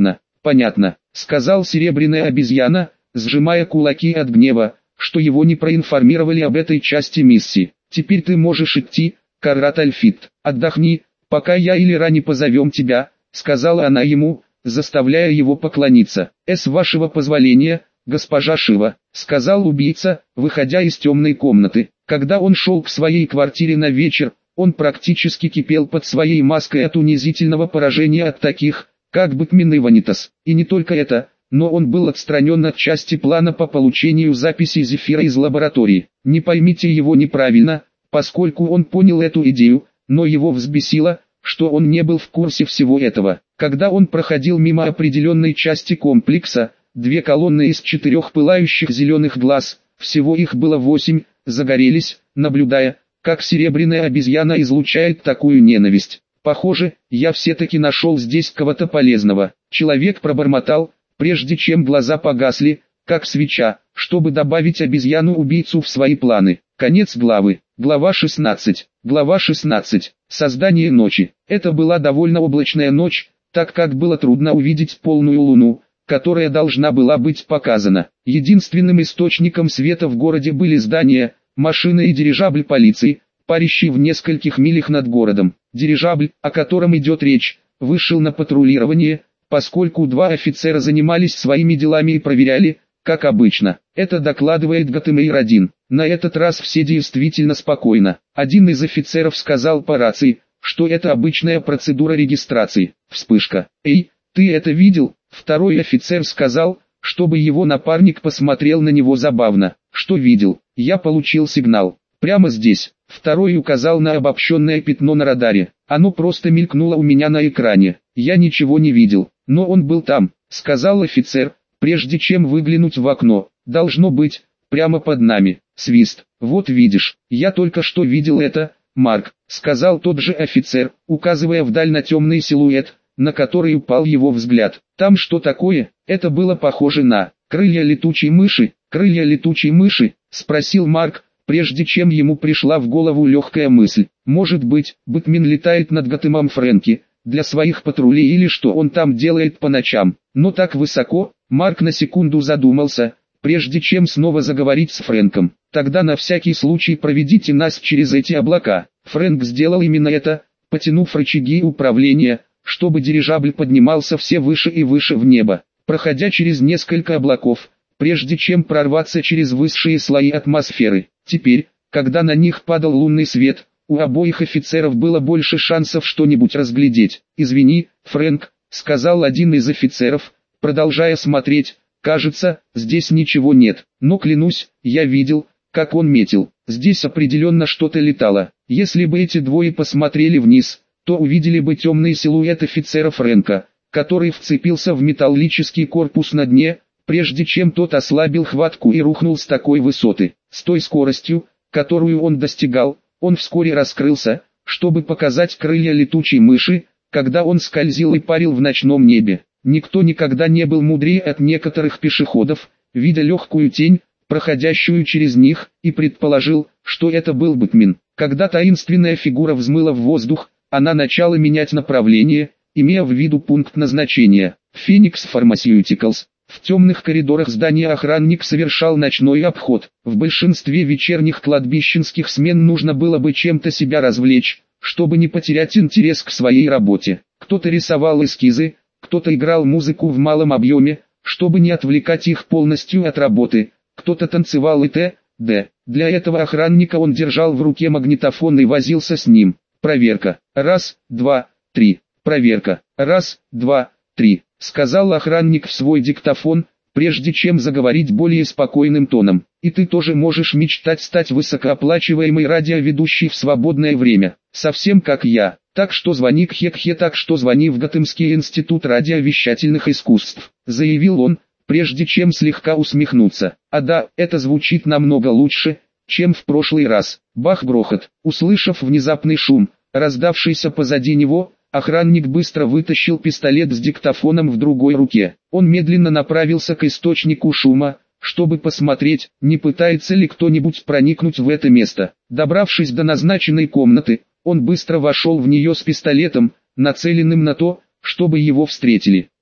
понятно, сказал серебряная обезьяна, сжимая кулаки от гнева, что его не проинформировали об этой части миссии. Теперь ты можешь идти, Карат Альфит, отдохни, пока я или Ра не позовем тебя, сказала она ему, заставляя его поклониться. С вашего позволения, госпожа Шива, сказал убийца, выходя из темной комнаты. Когда он шел к своей квартире на вечер, он практически кипел под своей маской от унизительного поражения от таких, как Бэтмен и Ванитас. И не только это, но он был отстранен от части плана по получению записей Зефира из лаборатории. Не поймите его неправильно, поскольку он понял эту идею, но его взбесило, что он не был в курсе всего этого. Когда он проходил мимо определенной части комплекса, две колонны из четырех пылающих зеленых глаз, всего их было восемь, загорелись, наблюдая, как серебряная обезьяна излучает такую ненависть. Похоже, я все-таки нашел здесь кого-то полезного. Человек пробормотал, прежде чем глаза погасли, как свеча, чтобы добавить обезьяну-убийцу в свои планы. Конец главы. Глава шестнадцать. Глава шестнадцать. Создание ночи. Это была довольно облачная ночь, так как было трудно увидеть полную луну, которая должна была быть показана. Единственным источником света в городе были здания, машины и дирижабль полиции, парящий в нескольких милях над городом. Дирижабль, о котором идет речь, вышел на патрулирование, поскольку два офицера занимались своими делами и проверяли, как обычно. Это докладывает Готэмэйр-один. На этот раз все действительно спокойно. Один из офицеров сказал по рации, что это обычная процедура регистрации. Вспышка. «Эй, ты это видел?» Второй офицер сказал, чтобы его напарник посмотрел на него забавно. «Что видел?» «Я получил сигнал. Прямо здесь». Второй указал на обобщенное пятно на радаре. Оно просто мелькнуло у меня на экране. Я ничего не видел, но он был там, сказал офицер, прежде чем выглянуть в окно. Должно быть, прямо под нами. Свист. Вот видишь, я только что видел это, Марк, сказал тот же офицер, указывая вдаль на темный силуэт, на который упал его взгляд. Там что такое? Это было похоже на крылья летучей мыши. Крылья летучей мыши, спросил Марк, прежде чем ему пришла в голову легкая мысль. Может быть, Бэтмен летает над Готэмом Фрэнки, для своих патрулей или что он там делает по ночам. Но так высоко, Марк на секунду задумался, прежде чем снова заговорить с Фрэнком. Тогда на всякий случай проведите нас через эти облака. Фрэнк сделал именно это, потянув рычаги управления, чтобы дирижабль поднимался все выше и выше в небо, проходя через несколько облаков, прежде чем прорваться через высшие слои атмосферы. Теперь, когда на них падал лунный свет, у обоих офицеров было больше шансов что-нибудь разглядеть. «Извини, Фрэнк», — сказал один из офицеров, продолжая смотреть, «кажется, здесь ничего нет, но клянусь, я видел, как он метил, здесь определенно что-то летало». Если бы эти двое посмотрели вниз, то увидели бы темный силуэт офицера Фрэнка, который вцепился в металлический корпус на дне, прежде чем тот ослабил хватку и рухнул с такой высоты. С той скоростью, которую он достигал, он вскоре раскрылся, чтобы показать крылья летучей мыши, когда он скользил и парил в ночном небе. Никто никогда не был мудрее от некоторых пешеходов, видя легкую тень, проходящую через них, и предположил, что это был Бэтмен. Когда таинственная фигура взмыла в воздух, она начала менять направление, имея в виду пункт назначения – Phoenix Pharmaceuticals. В темных коридорах здания охранник совершал ночной обход. В большинстве вечерних кладбищенских смен нужно было бы чем-то себя развлечь, чтобы не потерять интерес к своей работе. Кто-то рисовал эскизы, кто-то играл музыку в малом объеме, чтобы не отвлекать их полностью от работы, кто-то танцевал и т.д. Для этого охранника он держал в руке магнитофон и возился с ним. Проверка. Раз, два, три. Проверка. Раз, два, три. Сказал охранник в свой диктофон, прежде чем заговорить более спокойным тоном. И ты тоже можешь мечтать стать высокооплачиваемой радиоведущей в свободное время, совсем как я. Так что звони к Хекхе, так что звони в Готэмский институт радиовещательных искусств, заявил он, прежде чем слегка усмехнуться. А да, это звучит намного лучше, чем в прошлый раз. Бах-грохот. Услышав внезапный шум, раздавшийся позади него, охранник быстро вытащил пистолет с диктофоном в другой руке. Он медленно направился к источнику шума, чтобы посмотреть, не пытается ли кто-нибудь проникнуть в это место. Добравшись до назначенной комнаты, он быстро вошел в нее с пистолетом, нацеленным на то, чтобы его встретили.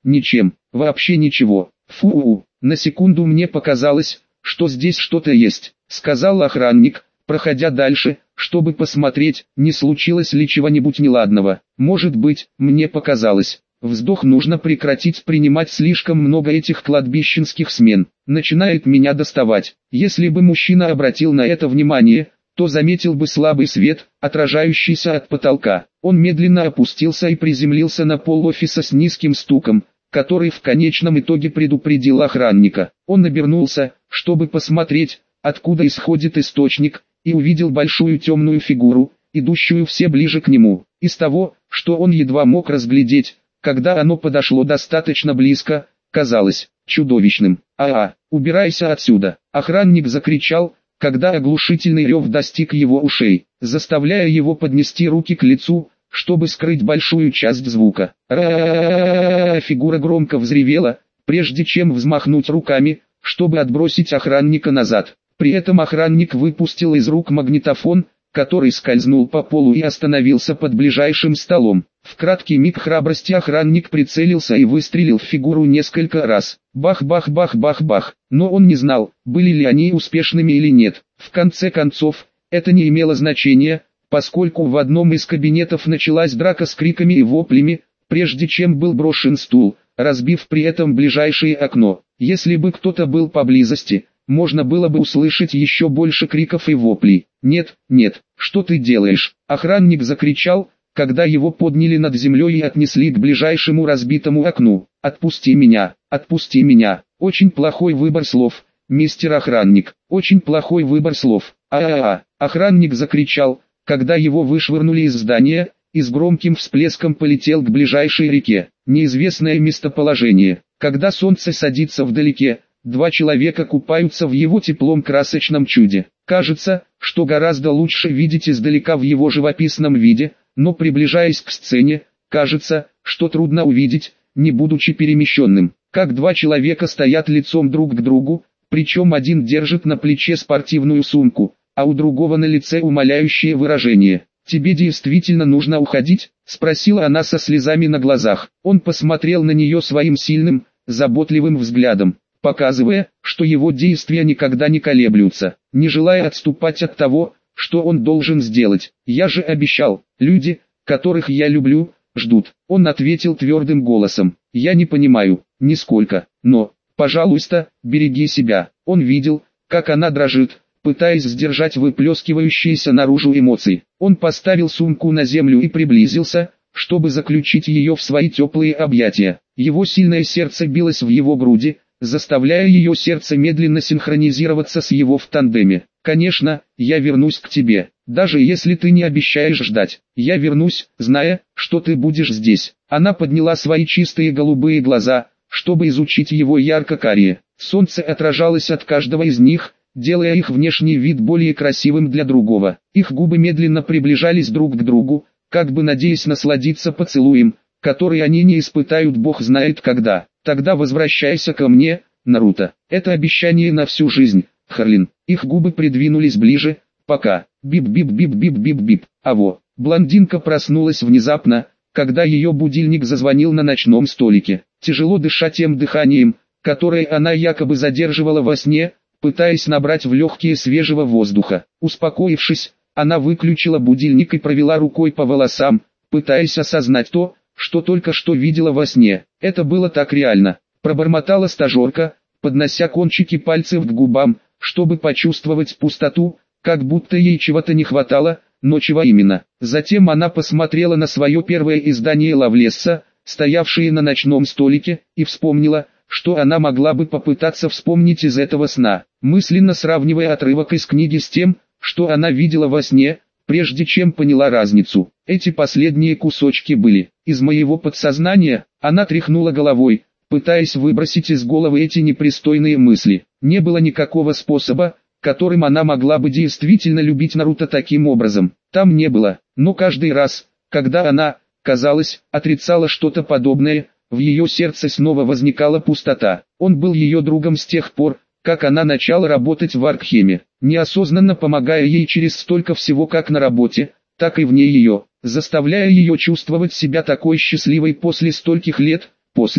Ничем, вообще ничего. Фу, на секунду мне показалось, что здесь что-то есть, сказал охранник, проходя дальше, чтобы посмотреть, не случилось ли чего-нибудь неладного. Может быть, мне показалось. Вздох, нужно прекратить принимать слишком много этих кладбищенских смен. Начинает меня доставать. Если бы мужчина обратил на это внимание, то заметил бы слабый свет, отражающийся от потолка. Он медленно опустился и приземлился на пол офиса с низким стуком, который в конечном итоге предупредил охранника. Он обернулся, чтобы посмотреть, откуда исходит источник, и увидел большую темную фигуру, идущую все ближе к нему. Из того, что он едва мог разглядеть, когда оно подошло достаточно близко, казалось чудовищным. «А-а, убирайся отсюда!» Охранник закричал, когда оглушительный рев достиг его ушей, заставляя его поднести руки к лицу, чтобы скрыть большую часть звука. Ра-ра-ра-ра-ра-ра. Фигура громко взревела, прежде чем взмахнуть руками, чтобы отбросить охранника назад. При этом охранник выпустил из рук магнитофон, который скользнул по полу и остановился под ближайшим столом. В краткий миг храбрости охранник прицелился и выстрелил в фигуру несколько раз. Бах-бах-бах-бах-бах. Но он не знал, были ли они успешными или нет. В конце концов, это не имело значения, поскольку в одном из кабинетов началась драка с криками и воплями, прежде чем был брошен стул, разбив при этом ближайшее окно. Если бы кто-то был поблизости, можно было бы услышать еще больше криков и воплей. «Нет, нет, что ты делаешь?» Охранник закричал, когда его подняли над землей и отнесли к ближайшему разбитому окну. «Отпусти меня, отпусти меня!» Очень плохой выбор слов, мистер охранник, очень плохой выбор слов. А-а-а! Охранник закричал, когда его вышвырнули из здания, и с громким всплеском полетел к ближайшей реке. Неизвестное местоположение. Когда солнце садится вдалеке, два человека купаются в его теплом красочном чуде. Кажется, что гораздо лучше видеть издалека в его живописном виде, но приближаясь к сцене, кажется, что трудно увидеть, не будучи перемещенным. Как два человека стоят лицом друг к другу, причем один держит на плече спортивную сумку, а у другого на лице умоляющее выражение. «Тебе действительно нужно уходить?» – спросила она со слезами на глазах. Он посмотрел на нее своим сильным, заботливым взглядом, показывая, что его действия никогда не колеблются, не желая отступать от того, что он должен сделать. «Я же обещал, люди, которых я люблю, ждут». Он ответил твердым голосом. «Я не понимаю, нисколько, но, пожалуйста, береги себя». Он видел, как она дрожит, пытаясь сдержать выплескивающиеся наружу эмоции. Он поставил сумку на землю и приблизился, чтобы заключить ее в свои теплые объятия. Его сильное сердце билось в его груди, заставляя ее сердце медленно синхронизироваться с его в тандеме. «Конечно, я вернусь к тебе, даже если ты не обещаешь ждать. Я вернусь, зная, что ты будешь здесь». Она подняла свои чистые голубые глаза, чтобы изучить его ярко-карие. Солнце отражалось от каждого из них, делая их внешний вид более красивым для другого. Их губы медленно приближались друг к другу, как бы надеясь насладиться поцелуем, который они не испытают бог знает когда. «Тогда возвращайся ко мне, Наруто. Это обещание на всю жизнь, Харлин». Их губы придвинулись ближе, пока. Бип-бип-бип-бип-бип-бип. Аво. Блондинка проснулась внезапно, когда ее будильник зазвонил на ночном столике. Тяжело дыша тем дыханием, которое она якобы задерживала во сне, пытаясь набрать в легкие свежего воздуха. Успокоившись, она выключила будильник и провела рукой по волосам, пытаясь осознать то, что только что видела во сне. Это было так реально. Пробормотала стажерка, поднося кончики пальцев к губам, чтобы почувствовать пустоту, как будто ей чего-то не хватало, но чего именно. Затем она посмотрела на свое первое издание Лавлесса, стоявшее на ночном столике, и вспомнила, что она могла бы попытаться вспомнить из этого сна, мысленно сравнивая отрывок из книги с тем, что она видела во сне, прежде чем поняла разницу. Эти последние кусочки были из моего подсознания. Она тряхнула головой, пытаясь выбросить из головы эти непристойные мысли. Не было никакого способа, которым она могла бы действительно любить Наруто таким образом. Там не было, но каждый раз, когда она, казалось, отрицала что-то подобное, в ее сердце снова возникала пустота. Он был ее другом с тех пор, как она начала работать в Аркхеме, неосознанно помогая ей через столько всего как на работе, так и вне ее, заставляя ее чувствовать себя такой счастливой после стольких лет, после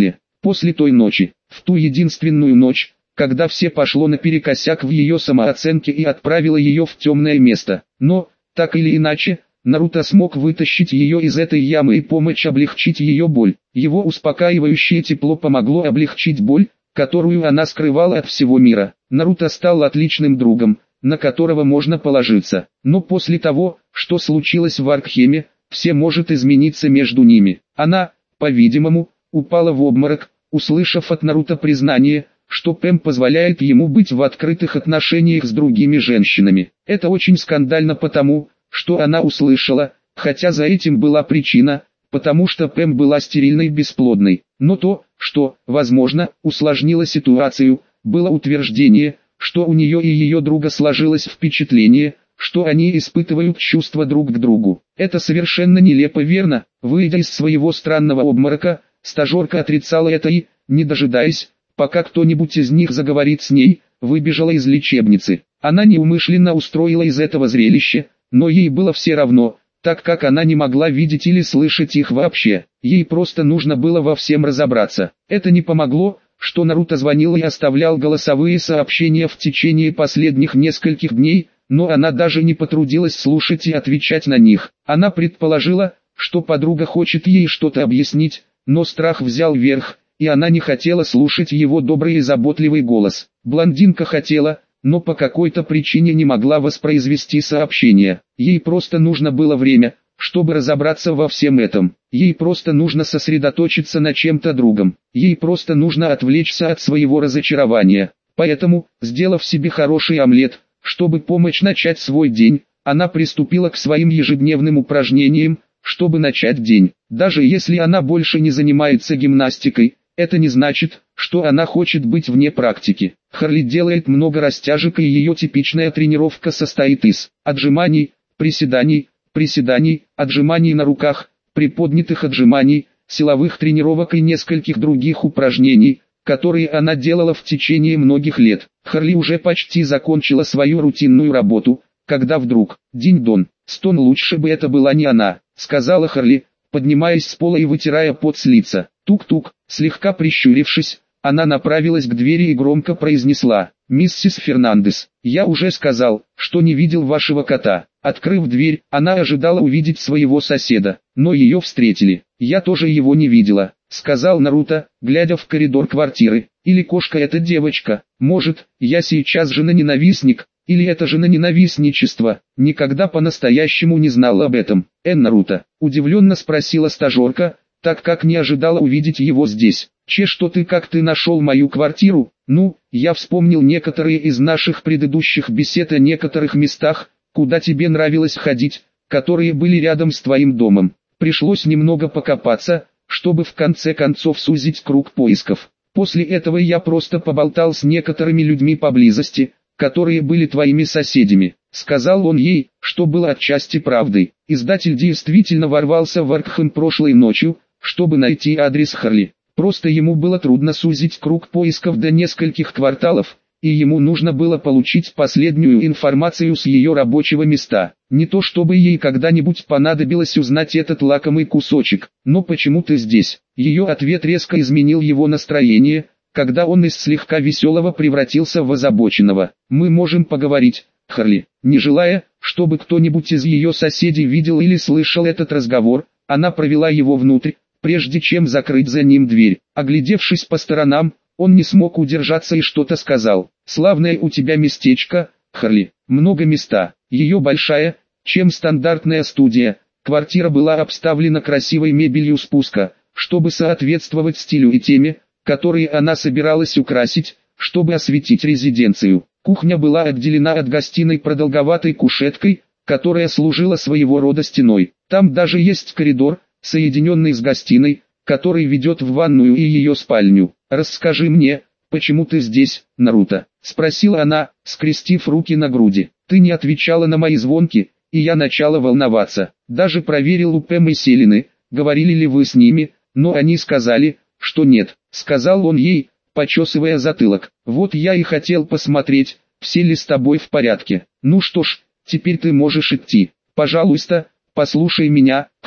После той ночи, в ту единственную ночь, когда все пошло наперекосяк в ее самооценке и отправило ее в темное место. Но, так или иначе, Наруто смог вытащить ее из этой ямы и помочь облегчить ее боль. Его успокаивающее тепло помогло облегчить боль, которую она скрывала от всего мира. Наруто стал отличным другом, на которого можно положиться. Но после того, что случилось в Аркхеме, все может измениться между ними. Она, по-видимому, упала в обморок, услышав от Наруто признание, что Пэм позволяет ему быть в открытых отношениях с другими женщинами. Это очень скандально потому, что она услышала, хотя за этим была причина, потому что Пэм была стерильной и бесплодной. Но то, что, возможно, усложнило ситуацию, было утверждение, что у нее и ее друга сложилось впечатление, что они испытывают чувства друг к другу. Это совершенно нелепо, верно? Выйдя из своего странного обморока, стажерка отрицала это и, не дожидаясь, пока кто-нибудь из них заговорит с ней, выбежала из лечебницы. Она неумышленно устроила из этого зрелище, но ей было все равно, так как она не могла видеть или слышать их вообще. Ей просто нужно было во всем разобраться. Это не помогло, что Наруто звонил и оставлял голосовые сообщения в течение последних нескольких дней, но она даже не потрудилась слушать и отвечать на них. Она предположила, что подруга хочет ей что-то объяснить, но страх взял верх, и она не хотела слушать его добрый и заботливый голос. Блондинка хотела, но по какой-то причине не могла воспроизвести сообщение. Ей просто нужно было время, чтобы разобраться во всем этом. Ей просто нужно сосредоточиться на чем-то другом. Ей просто нужно отвлечься от своего разочарования. Поэтому, сделав себе хороший омлет, чтобы помочь начать свой день, она приступила к своим ежедневным упражнениям, чтобы начать день. Даже если она больше не занимается гимнастикой, это не значит, что она хочет быть вне практики. Харли делает много растяжек, и ее типичная тренировка состоит из отжиманий, приседаний, приседаний, отжиманий на руках, приподнятых отжиманий, силовых тренировок и нескольких других упражнений, которые она делала в течение многих лет. Харли уже почти закончила свою рутинную работу, когда вдруг, динь-дон, стон, лучше бы это была не она, сказала Харли, поднимаясь с пола и вытирая пот с лица. Тук-тук, слегка прищурившись, она направилась к двери и громко произнесла: «Миссис Фернандес, я уже сказал, что не видел вашего кота». Открыв дверь, она ожидала увидеть своего соседа, но ее встретили. «Я тоже его не видела», — сказал Наруто, глядя в коридор квартиры. «Или кошка эта девочка, может, я сейчас жена-ненавистник, или это жена-ненавистничество, никогда по-настоящему не знал об этом». «Эн, Наруто?» — удивленно спросила стажерка, так как не ожидала увидеть его здесь. «Че, что ты, как ты нашел мою квартиру?» «Ну, я вспомнил некоторые из наших предыдущих бесед о некоторых местах, куда тебе нравилось ходить, которые были рядом с твоим домом. Пришлось немного покопаться, чтобы в конце концов сузить круг поисков. После этого я просто поболтал с некоторыми людьми поблизости, которые были твоими соседями», — сказал он ей, что было отчасти правдой. Издатель действительно ворвался в Аркхем прошлой ночью, чтобы найти адрес Харли. Просто ему было трудно сузить круг поисков до нескольких кварталов, и ему нужно было получить последнюю информацию с ее рабочего места. Не то чтобы ей когда-нибудь понадобилось узнать этот лакомый кусочек, но почему ты здесь? Ее ответ резко изменил его настроение, когда он из слегка веселого превратился в озабоченного. «Мы можем поговорить, Харли». Не желая, чтобы кто-нибудь из ее соседей видел или слышал этот разговор, она провела его внутрь, прежде чем закрыть за ним дверь. Оглядевшись по сторонам, он не смог удержаться и что-то сказал. «Славное у тебя местечко, Харли. Много места. Ее большая, чем стандартная студия. Квартира была обставлена красивой мебелью спуска, чтобы соответствовать стилю и теме, которые она собиралась украсить, чтобы осветить резиденцию. Кухня была отделена от гостиной продолговатой кушеткой, которая служила своего рода стеной. Там даже есть коридор, соединенный с гостиной, который ведет в ванную и ее спальню. «Расскажи мне, почему ты здесь, Наруто?» — спросила она, скрестив руки на груди. «Ты не отвечала на мои звонки, и я начала волноваться. Даже проверил у Пэм и Селины, говорили ли вы с ними, но они сказали, что нет», — сказал он ей, почесывая затылок. «Вот я и хотел посмотреть, все ли с тобой в порядке. Ну что ж, теперь ты можешь идти. Пожалуйста, послушай меня, Харли».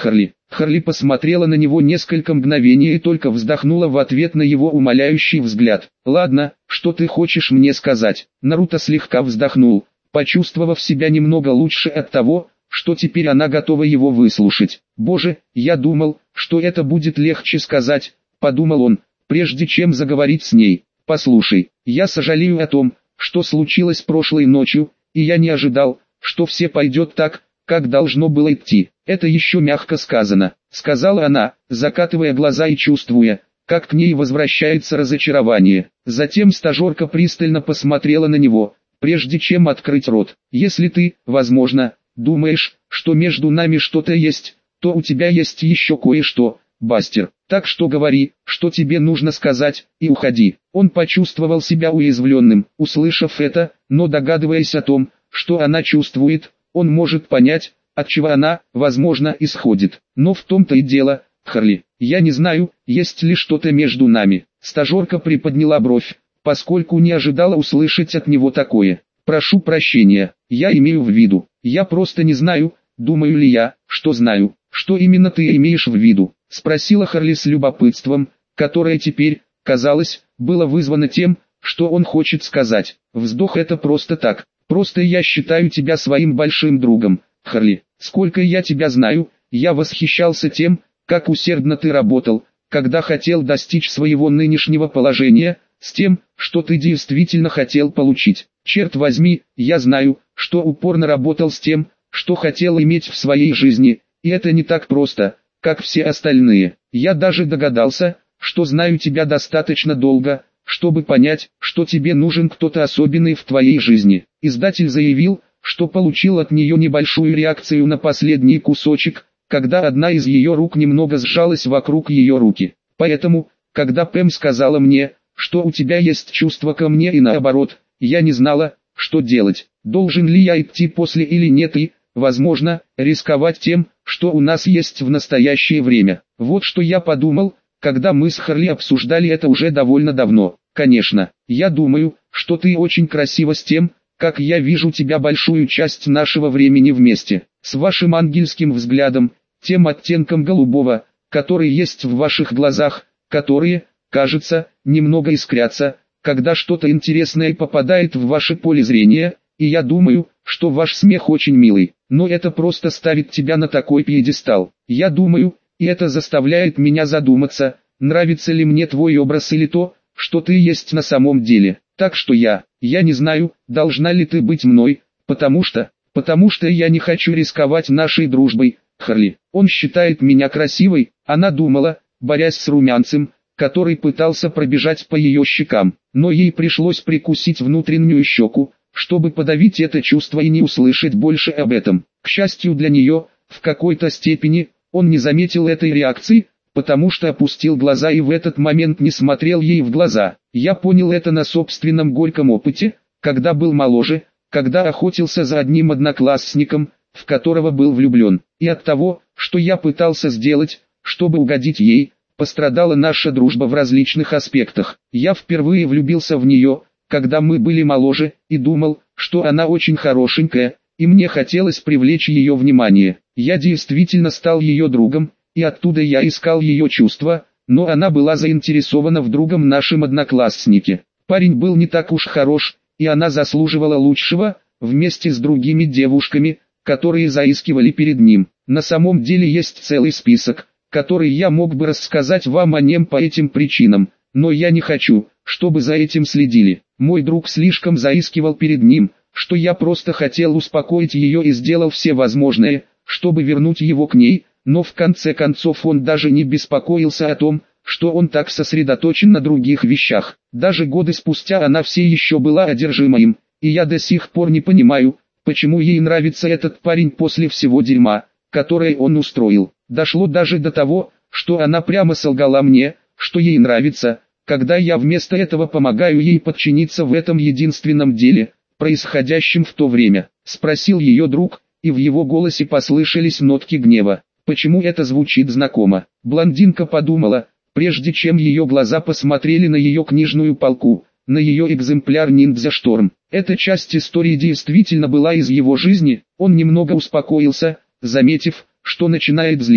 Харли посмотрела на него несколько мгновений и только вздохнула в ответ на его умоляющий взгляд. «Ладно, что ты хочешь мне сказать?» Наруто слегка вздохнул, почувствовав себя немного лучше от того, что теперь она готова его выслушать. «Боже, я думал, что это будет легче сказать», — подумал он, прежде чем заговорить с ней. «Послушай, я сожалею о том, что случилось прошлой ночью, и я не ожидал, что все пойдет так, как должно было идти. Это еще мягко сказано», — сказала она, закатывая глаза и чувствуя, как к ней возвращается разочарование. Затем стажерка пристально посмотрела на него, прежде чем открыть рот. «Если ты, возможно, думаешь, что между нами что-то есть, то у тебя есть еще кое-что, Бастер. Так что говори, что тебе нужно сказать, и уходи». Он почувствовал себя уязвленным, услышав это, но догадываясь о том, что она чувствует, он может понять, от чего она, возможно, исходит. «Но в том-то и дело, Харли, я не знаю, есть ли что-то между нами». Стажерка приподняла бровь, поскольку не ожидала услышать от него такое. «Прошу прощения, я имею в виду, я просто не знаю, думаю ли я, что знаю, что именно ты имеешь в виду», — спросила Харли с любопытством, которое теперь, казалось, было вызвано тем, что он хочет сказать. «Вздох — это просто так, просто я считаю тебя своим большим другом, Харли. Сколько я тебя знаю, я восхищался тем, как усердно ты работал, когда хотел достичь своего нынешнего положения, с тем, что ты действительно хотел получить. Черт возьми, я знаю, что упорно работал с тем, что хотел иметь в своей жизни, и это не так просто, как все остальные. Я даже догадался, что знаю тебя достаточно долго, чтобы понять, что тебе нужен кто-то особенный в твоей жизни». Издатель заявил, что получил от нее небольшую реакцию на последний кусочек, когда одна из ее рук немного сжалась вокруг ее руки. Поэтому, когда Пэм сказала мне, что у тебя есть чувство ко мне и наоборот, я не знала, что делать. Должен ли я идти после или нет и, возможно, рисковать тем, что у нас есть в настоящее время. Вот что я подумал, когда мы с Харли обсуждали это уже довольно давно. Конечно, я думаю, что ты очень красива с тем, как я вижу тебя большую часть нашего времени вместе, с вашим ангельским взглядом, тем оттенком голубого, который есть в ваших глазах, которые, кажется, немного искрятся, когда что-то интересное попадает в ваше поле зрения, и я думаю, что ваш смех очень милый, но это просто ставит тебя на такой пьедестал. Я думаю, и это заставляет меня задуматься, нравится ли мне твой образ или то, что ты есть на самом деле. Так что я, я не знаю, должна ли ты быть мной, потому что, потому что я не хочу рисковать нашей дружбой, Харли. Он считает меня красивой», она думала, борясь с румянцем, который пытался пробежать по ее щекам, но ей пришлось прикусить внутреннюю щеку, чтобы подавить это чувство и не услышать больше об этом. К счастью для нее, в какой-то степени, он не заметил этой реакции, потому что опустил глаза и в этот момент не смотрел ей в глаза. «Я понял это на собственном горьком опыте, когда был моложе, когда охотился за одним одноклассником, в которого был влюблен, и от того, что я пытался сделать, чтобы угодить ей, пострадала наша дружба в различных аспектах. Я впервые влюбился в нее, когда мы были моложе, и думал, что она очень хорошенькая, и мне хотелось привлечь ее внимание. Я действительно стал ее другом, и оттуда я искал ее чувства, но она была заинтересована в другом нашем однокласснике. Парень был не так уж хорош, и она заслуживала лучшего, вместе с другими девушками, которые заискивали перед ним. На самом деле есть целый список, который я мог бы рассказать вам о нем по этим причинам, но я не хочу, чтобы за этим следили. Мой друг слишком заискивал перед ним, что я просто хотел успокоить ее и сделал все возможное, чтобы вернуть его к ней, но в конце концов он даже не беспокоился о том, что он так сосредоточен на других вещах. Даже годы спустя она все еще была одержима им, и я до сих пор не понимаю, почему ей нравится этот парень после всего дерьма, которое он устроил. Дошло даже до того, что она прямо солгала мне, что ей нравится, когда я вместо этого помогаю ей подчиниться в этом единственном деле, происходящем в то время. Спросил ее друг, и в его голосе послышались нотки гнева. Почему это звучит знакомо? Блондинка подумала, прежде чем ее глаза посмотрели на ее книжную полку, на ее экземпляр «Ниндзя Шторм». Эта часть истории действительно была из его жизни. Он немного успокоился, заметив, что начинает злиться,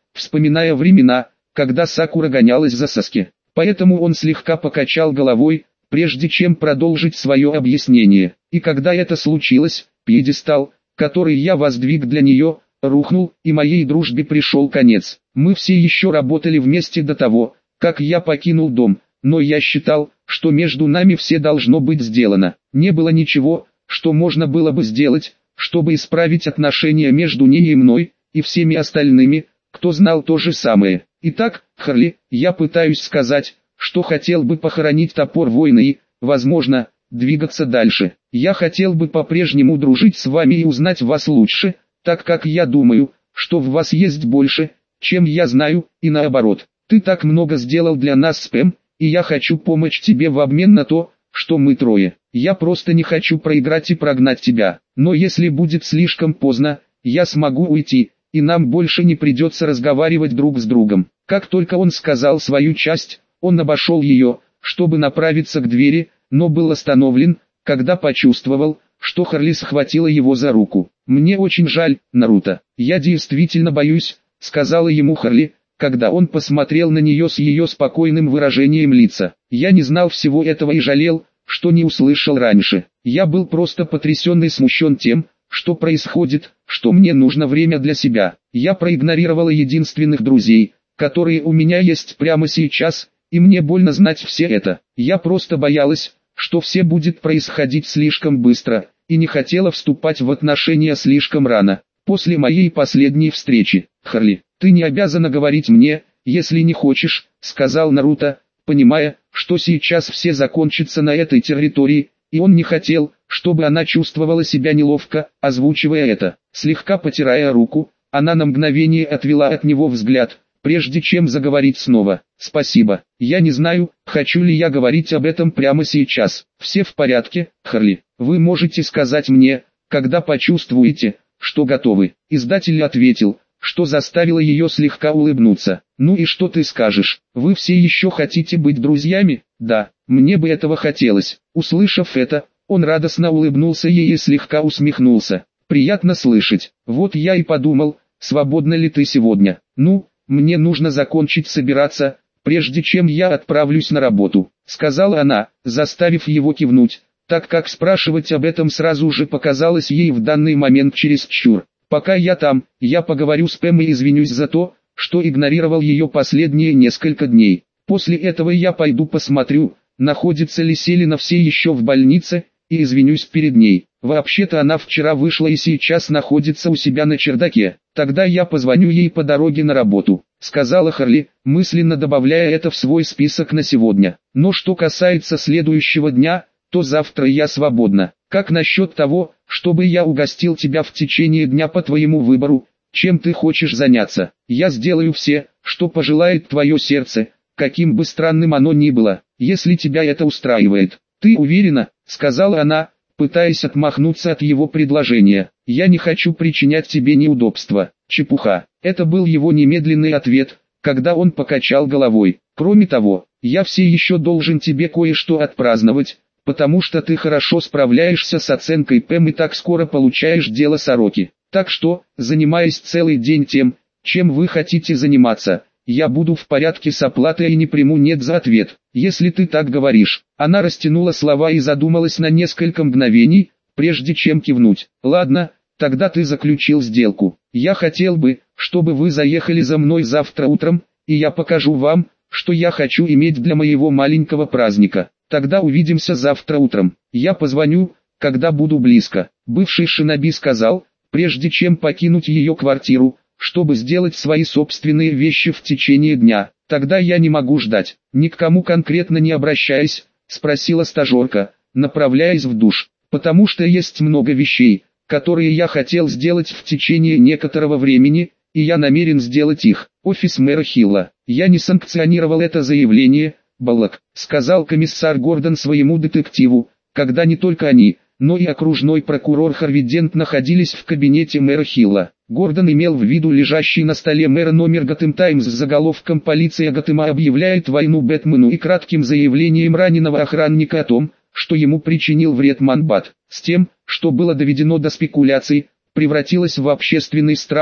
вспоминая времена, когда Сакура гонялась за Саске. Поэтому он слегка покачал головой, прежде чем продолжить свое объяснение. И когда это случилось, пьедестал, который я воздвиг для нее, рухнул, и моей дружбе пришел конец. Мы все еще работали вместе до того, как я покинул дом, но я считал, что между нами все должно быть сделано. Не было ничего, что можно было бы сделать, чтобы исправить отношения между ней и мной, и всеми остальными, кто знал то же самое. Итак, Харли, я пытаюсь сказать, что хотел бы похоронить топор войны и, возможно, двигаться дальше. Я хотел бы по-прежнему дружить с вами и узнать вас лучше, так как я думаю, что в вас есть больше, чем я знаю, и наоборот. Ты так много сделал для нас с Пэм, и я хочу помочь тебе в обмен на то, что мы трое. Я просто не хочу проиграть и прогнать тебя. Но если будет слишком поздно, я смогу уйти, и нам больше не придется разговаривать друг с другом. Как только он сказал свою часть, он обошел ее, чтобы направиться к двери, но был остановлен, когда почувствовал, что Харли схватила его за руку. «Мне очень жаль, Наруто. Я действительно боюсь», — сказала ему Харли, когда он посмотрел на нее с ее спокойным выражением лица. «Я не знал всего этого и жалел, что не услышал раньше. Я был просто потрясен и смущен тем, что происходит, что мне нужно время для себя. Я проигнорировала единственных друзей, которые у меня есть прямо сейчас, и мне больно знать все это. Я просто боялась, что все будет происходить слишком быстро, и не хотела вступать в отношения слишком рано. После моей последней встречи, Харли, ты не обязана говорить мне, если не хочешь», — сказал Наруто, понимая, что сейчас все закончится на этой территории, и он не хотел, чтобы она чувствовала себя неловко, озвучивая это. Слегка потирая руку, она на мгновение отвела от него взгляд, прежде чем заговорить снова. «Спасибо. Я не знаю, хочу ли я говорить об этом прямо сейчас. Все в порядке, Харли. Вы можете сказать мне, когда почувствуете, что готовы». Издатель ответил, что заставило ее слегка улыбнуться. «Ну и что ты скажешь? Вы все еще хотите быть друзьями?» «Да, мне бы этого хотелось». Услышав это, он радостно улыбнулся ей и слегка усмехнулся. «Приятно слышать. Вот я и подумал, свободна ли ты сегодня. Ну, мне нужно закончить собираться, прежде чем я отправлюсь на работу», — сказала она, заставив его кивнуть, так как спрашивать об этом сразу же показалось ей в данный момент чересчур. «Пока я там, я поговорю с Пэм и извинюсь за то, что игнорировал ее последние несколько дней. После этого я пойду посмотрю, находится ли Селена все еще в больнице, и извинюсь перед ней. Вообще-то она вчера вышла и сейчас находится у себя на чердаке. Тогда я позвоню ей по дороге на работу», — сказала Харли, мысленно добавляя это в свой список на сегодня. «Но что касается следующего дня, то завтра я свободна. Как насчет того, чтобы я угостил тебя в течение дня по твоему выбору, чем ты хочешь заняться? Я сделаю все, что пожелает твое сердце, каким бы странным оно ни было, если тебя это устраивает». «Ты уверена?» — сказала она, пытаясь отмахнуться от его предложения. «Я не хочу причинять тебе неудобства». «Чепуха». Это был его немедленный ответ, когда он покачал головой. «Кроме того, я все еще должен тебе кое-что отпраздновать, потому что ты хорошо справляешься с оценкой Пэм и так скоро получаешь дело Сороки. Так что, занимаясь целый день тем, чем вы хотите заниматься, я буду в порядке с оплатой и не приму «нет» за ответ, если ты так говоришь». Она растянула слова и задумалась на несколько мгновений, прежде чем кивнуть. «Ладно, тогда ты заключил сделку. Я хотел бы, чтобы вы заехали за мной завтра утром, и я покажу вам, что я хочу иметь для моего маленького праздника. Тогда увидимся завтра утром. Я позвоню, когда буду близко». Бывший шиноби сказал, прежде чем покинуть ее квартиру, чтобы сделать свои собственные вещи в течение дня. «Тогда я не могу ждать». «Ни к кому конкретно не обращаясь», — спросила стажерка, направляясь в душ. «Потому что есть много вещей, которые я хотел сделать в течение некоторого времени, и я намерен сделать их». Офис мэра Хилла. «Я не санкционировал это заявление, Баллок», — сказал комиссар Гордон своему детективу, когда не только они, но и окружной прокурор Харви Дент находились в кабинете мэра Хилла. Гордон имел в виду лежащий на столе мэра номер Готэм Таймс с заголовком «Полиция Готэма объявляет войну Бэтмену» и кратким заявлением раненого охранника о том, что ему причинил вред Манбат. С тем, что было доведено до спекуляций, превратилось в общественный страх,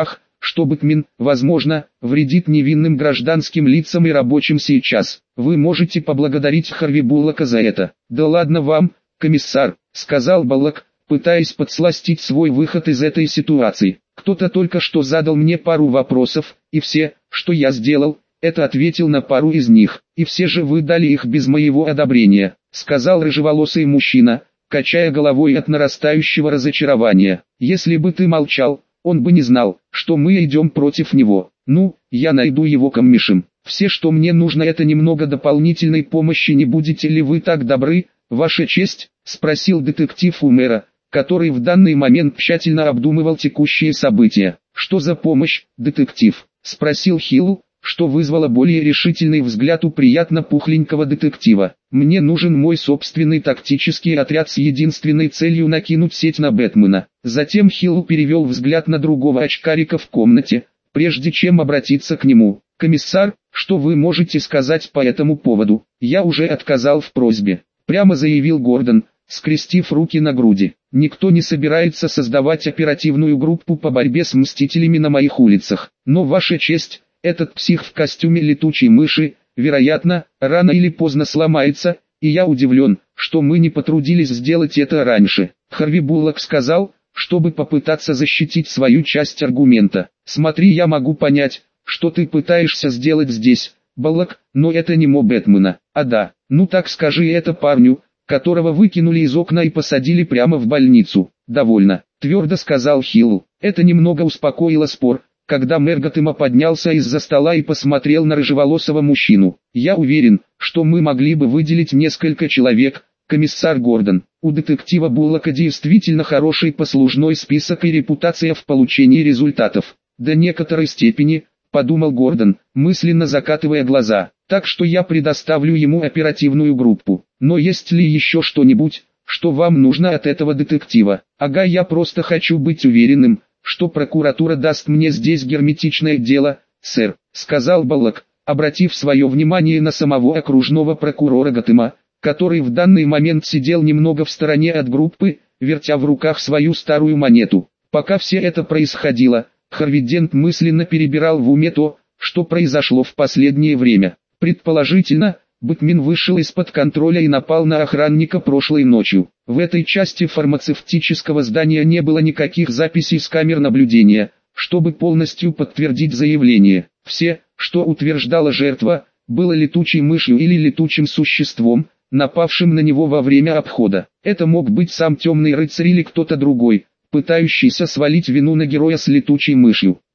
что Бэтмен, возможно, вредит невинным гражданским лицам и рабочим сейчас. Вы можете поблагодарить Харви Буллока за это. Да ладно вам, комиссар, сказал Буллок, пытаясь подсластить свой выход из этой ситуации. Кто-то только что задал мне пару вопросов, и все, что я сделал, это ответил на пару из них. И все же вы дали их без моего одобрения, сказал рыжеволосый мужчина, качая головой от нарастающего разочарования. Если бы ты молчал, он бы не знал, что мы идем против него. Ну, я найду его камешем. Все, что мне нужно, это немного дополнительной помощи. Не будете ли вы так добры, ваша честь? Спросил детектив у мэра, который в данный момент тщательно обдумывал текущие события. Что за помощь, детектив? Спросил Хилл, что вызвало более решительный взгляд у приятно пухленького детектива. Мне нужен мой собственный тактический отряд с единственной целью накинуть сеть на Бэтмена. Затем Хилл перевел взгляд на другого очкарика в комнате, прежде чем обратиться к нему. «Комиссар, что вы можете сказать по этому поводу? Я уже отказал в просьбе», — прямо заявил Гордон, скрестив руки на груди. «Никто не собирается создавать оперативную группу по борьбе с мстителями на моих улицах. Но, ваша честь, этот псих в костюме летучей мыши, вероятно, рано или поздно сломается, и я удивлен, что мы не потрудились сделать это раньше». Харви Буллок сказал, чтобы попытаться защитить свою часть аргумента. «Смотри, я могу понять, что ты пытаешься сделать здесь, Буллок, но это не Мо Бэтмена. А да, ну так скажи это парню, которого выкинули из окна и посадили прямо в больницу». «Довольно», твердо сказал Хилл. Это немного успокоило спор, когда мэр Готэма поднялся из-за стола и посмотрел на рыжеволосого мужчину. «Я уверен, что мы могли бы выделить несколько человек, комиссар Гордон. У детектива Буллока действительно хороший послужной список и репутация в получении результатов». «До некоторой степени», — подумал Гордон, мысленно закатывая глаза. «Так что я предоставлю ему оперативную группу. Но есть ли еще что-нибудь, что вам нужно от этого детектива?» «Ага, я просто хочу быть уверенным, что прокуратура даст мне здесь герметичное дело, сэр», — сказал Буллок, обратив свое внимание на самого окружного прокурора Готэма, который в данный момент сидел немного в стороне от группы, вертя в руках свою старую монету. Пока все это происходило, Харви Дент мысленно перебирал в уме то, что произошло в последнее время. Предположительно, Бэтмен вышел из-под контроля и напал на охранника прошлой ночью. В этой части фармацевтического здания не было никаких записей с камер наблюдения, чтобы полностью подтвердить заявление. Все, что утверждала жертва, было летучей мышью или летучим существом, напавшим на него во время обхода. Это мог быть сам Темный Рыцарь или кто-то другой, пытающийся свалить вину на героя с летучей мышью.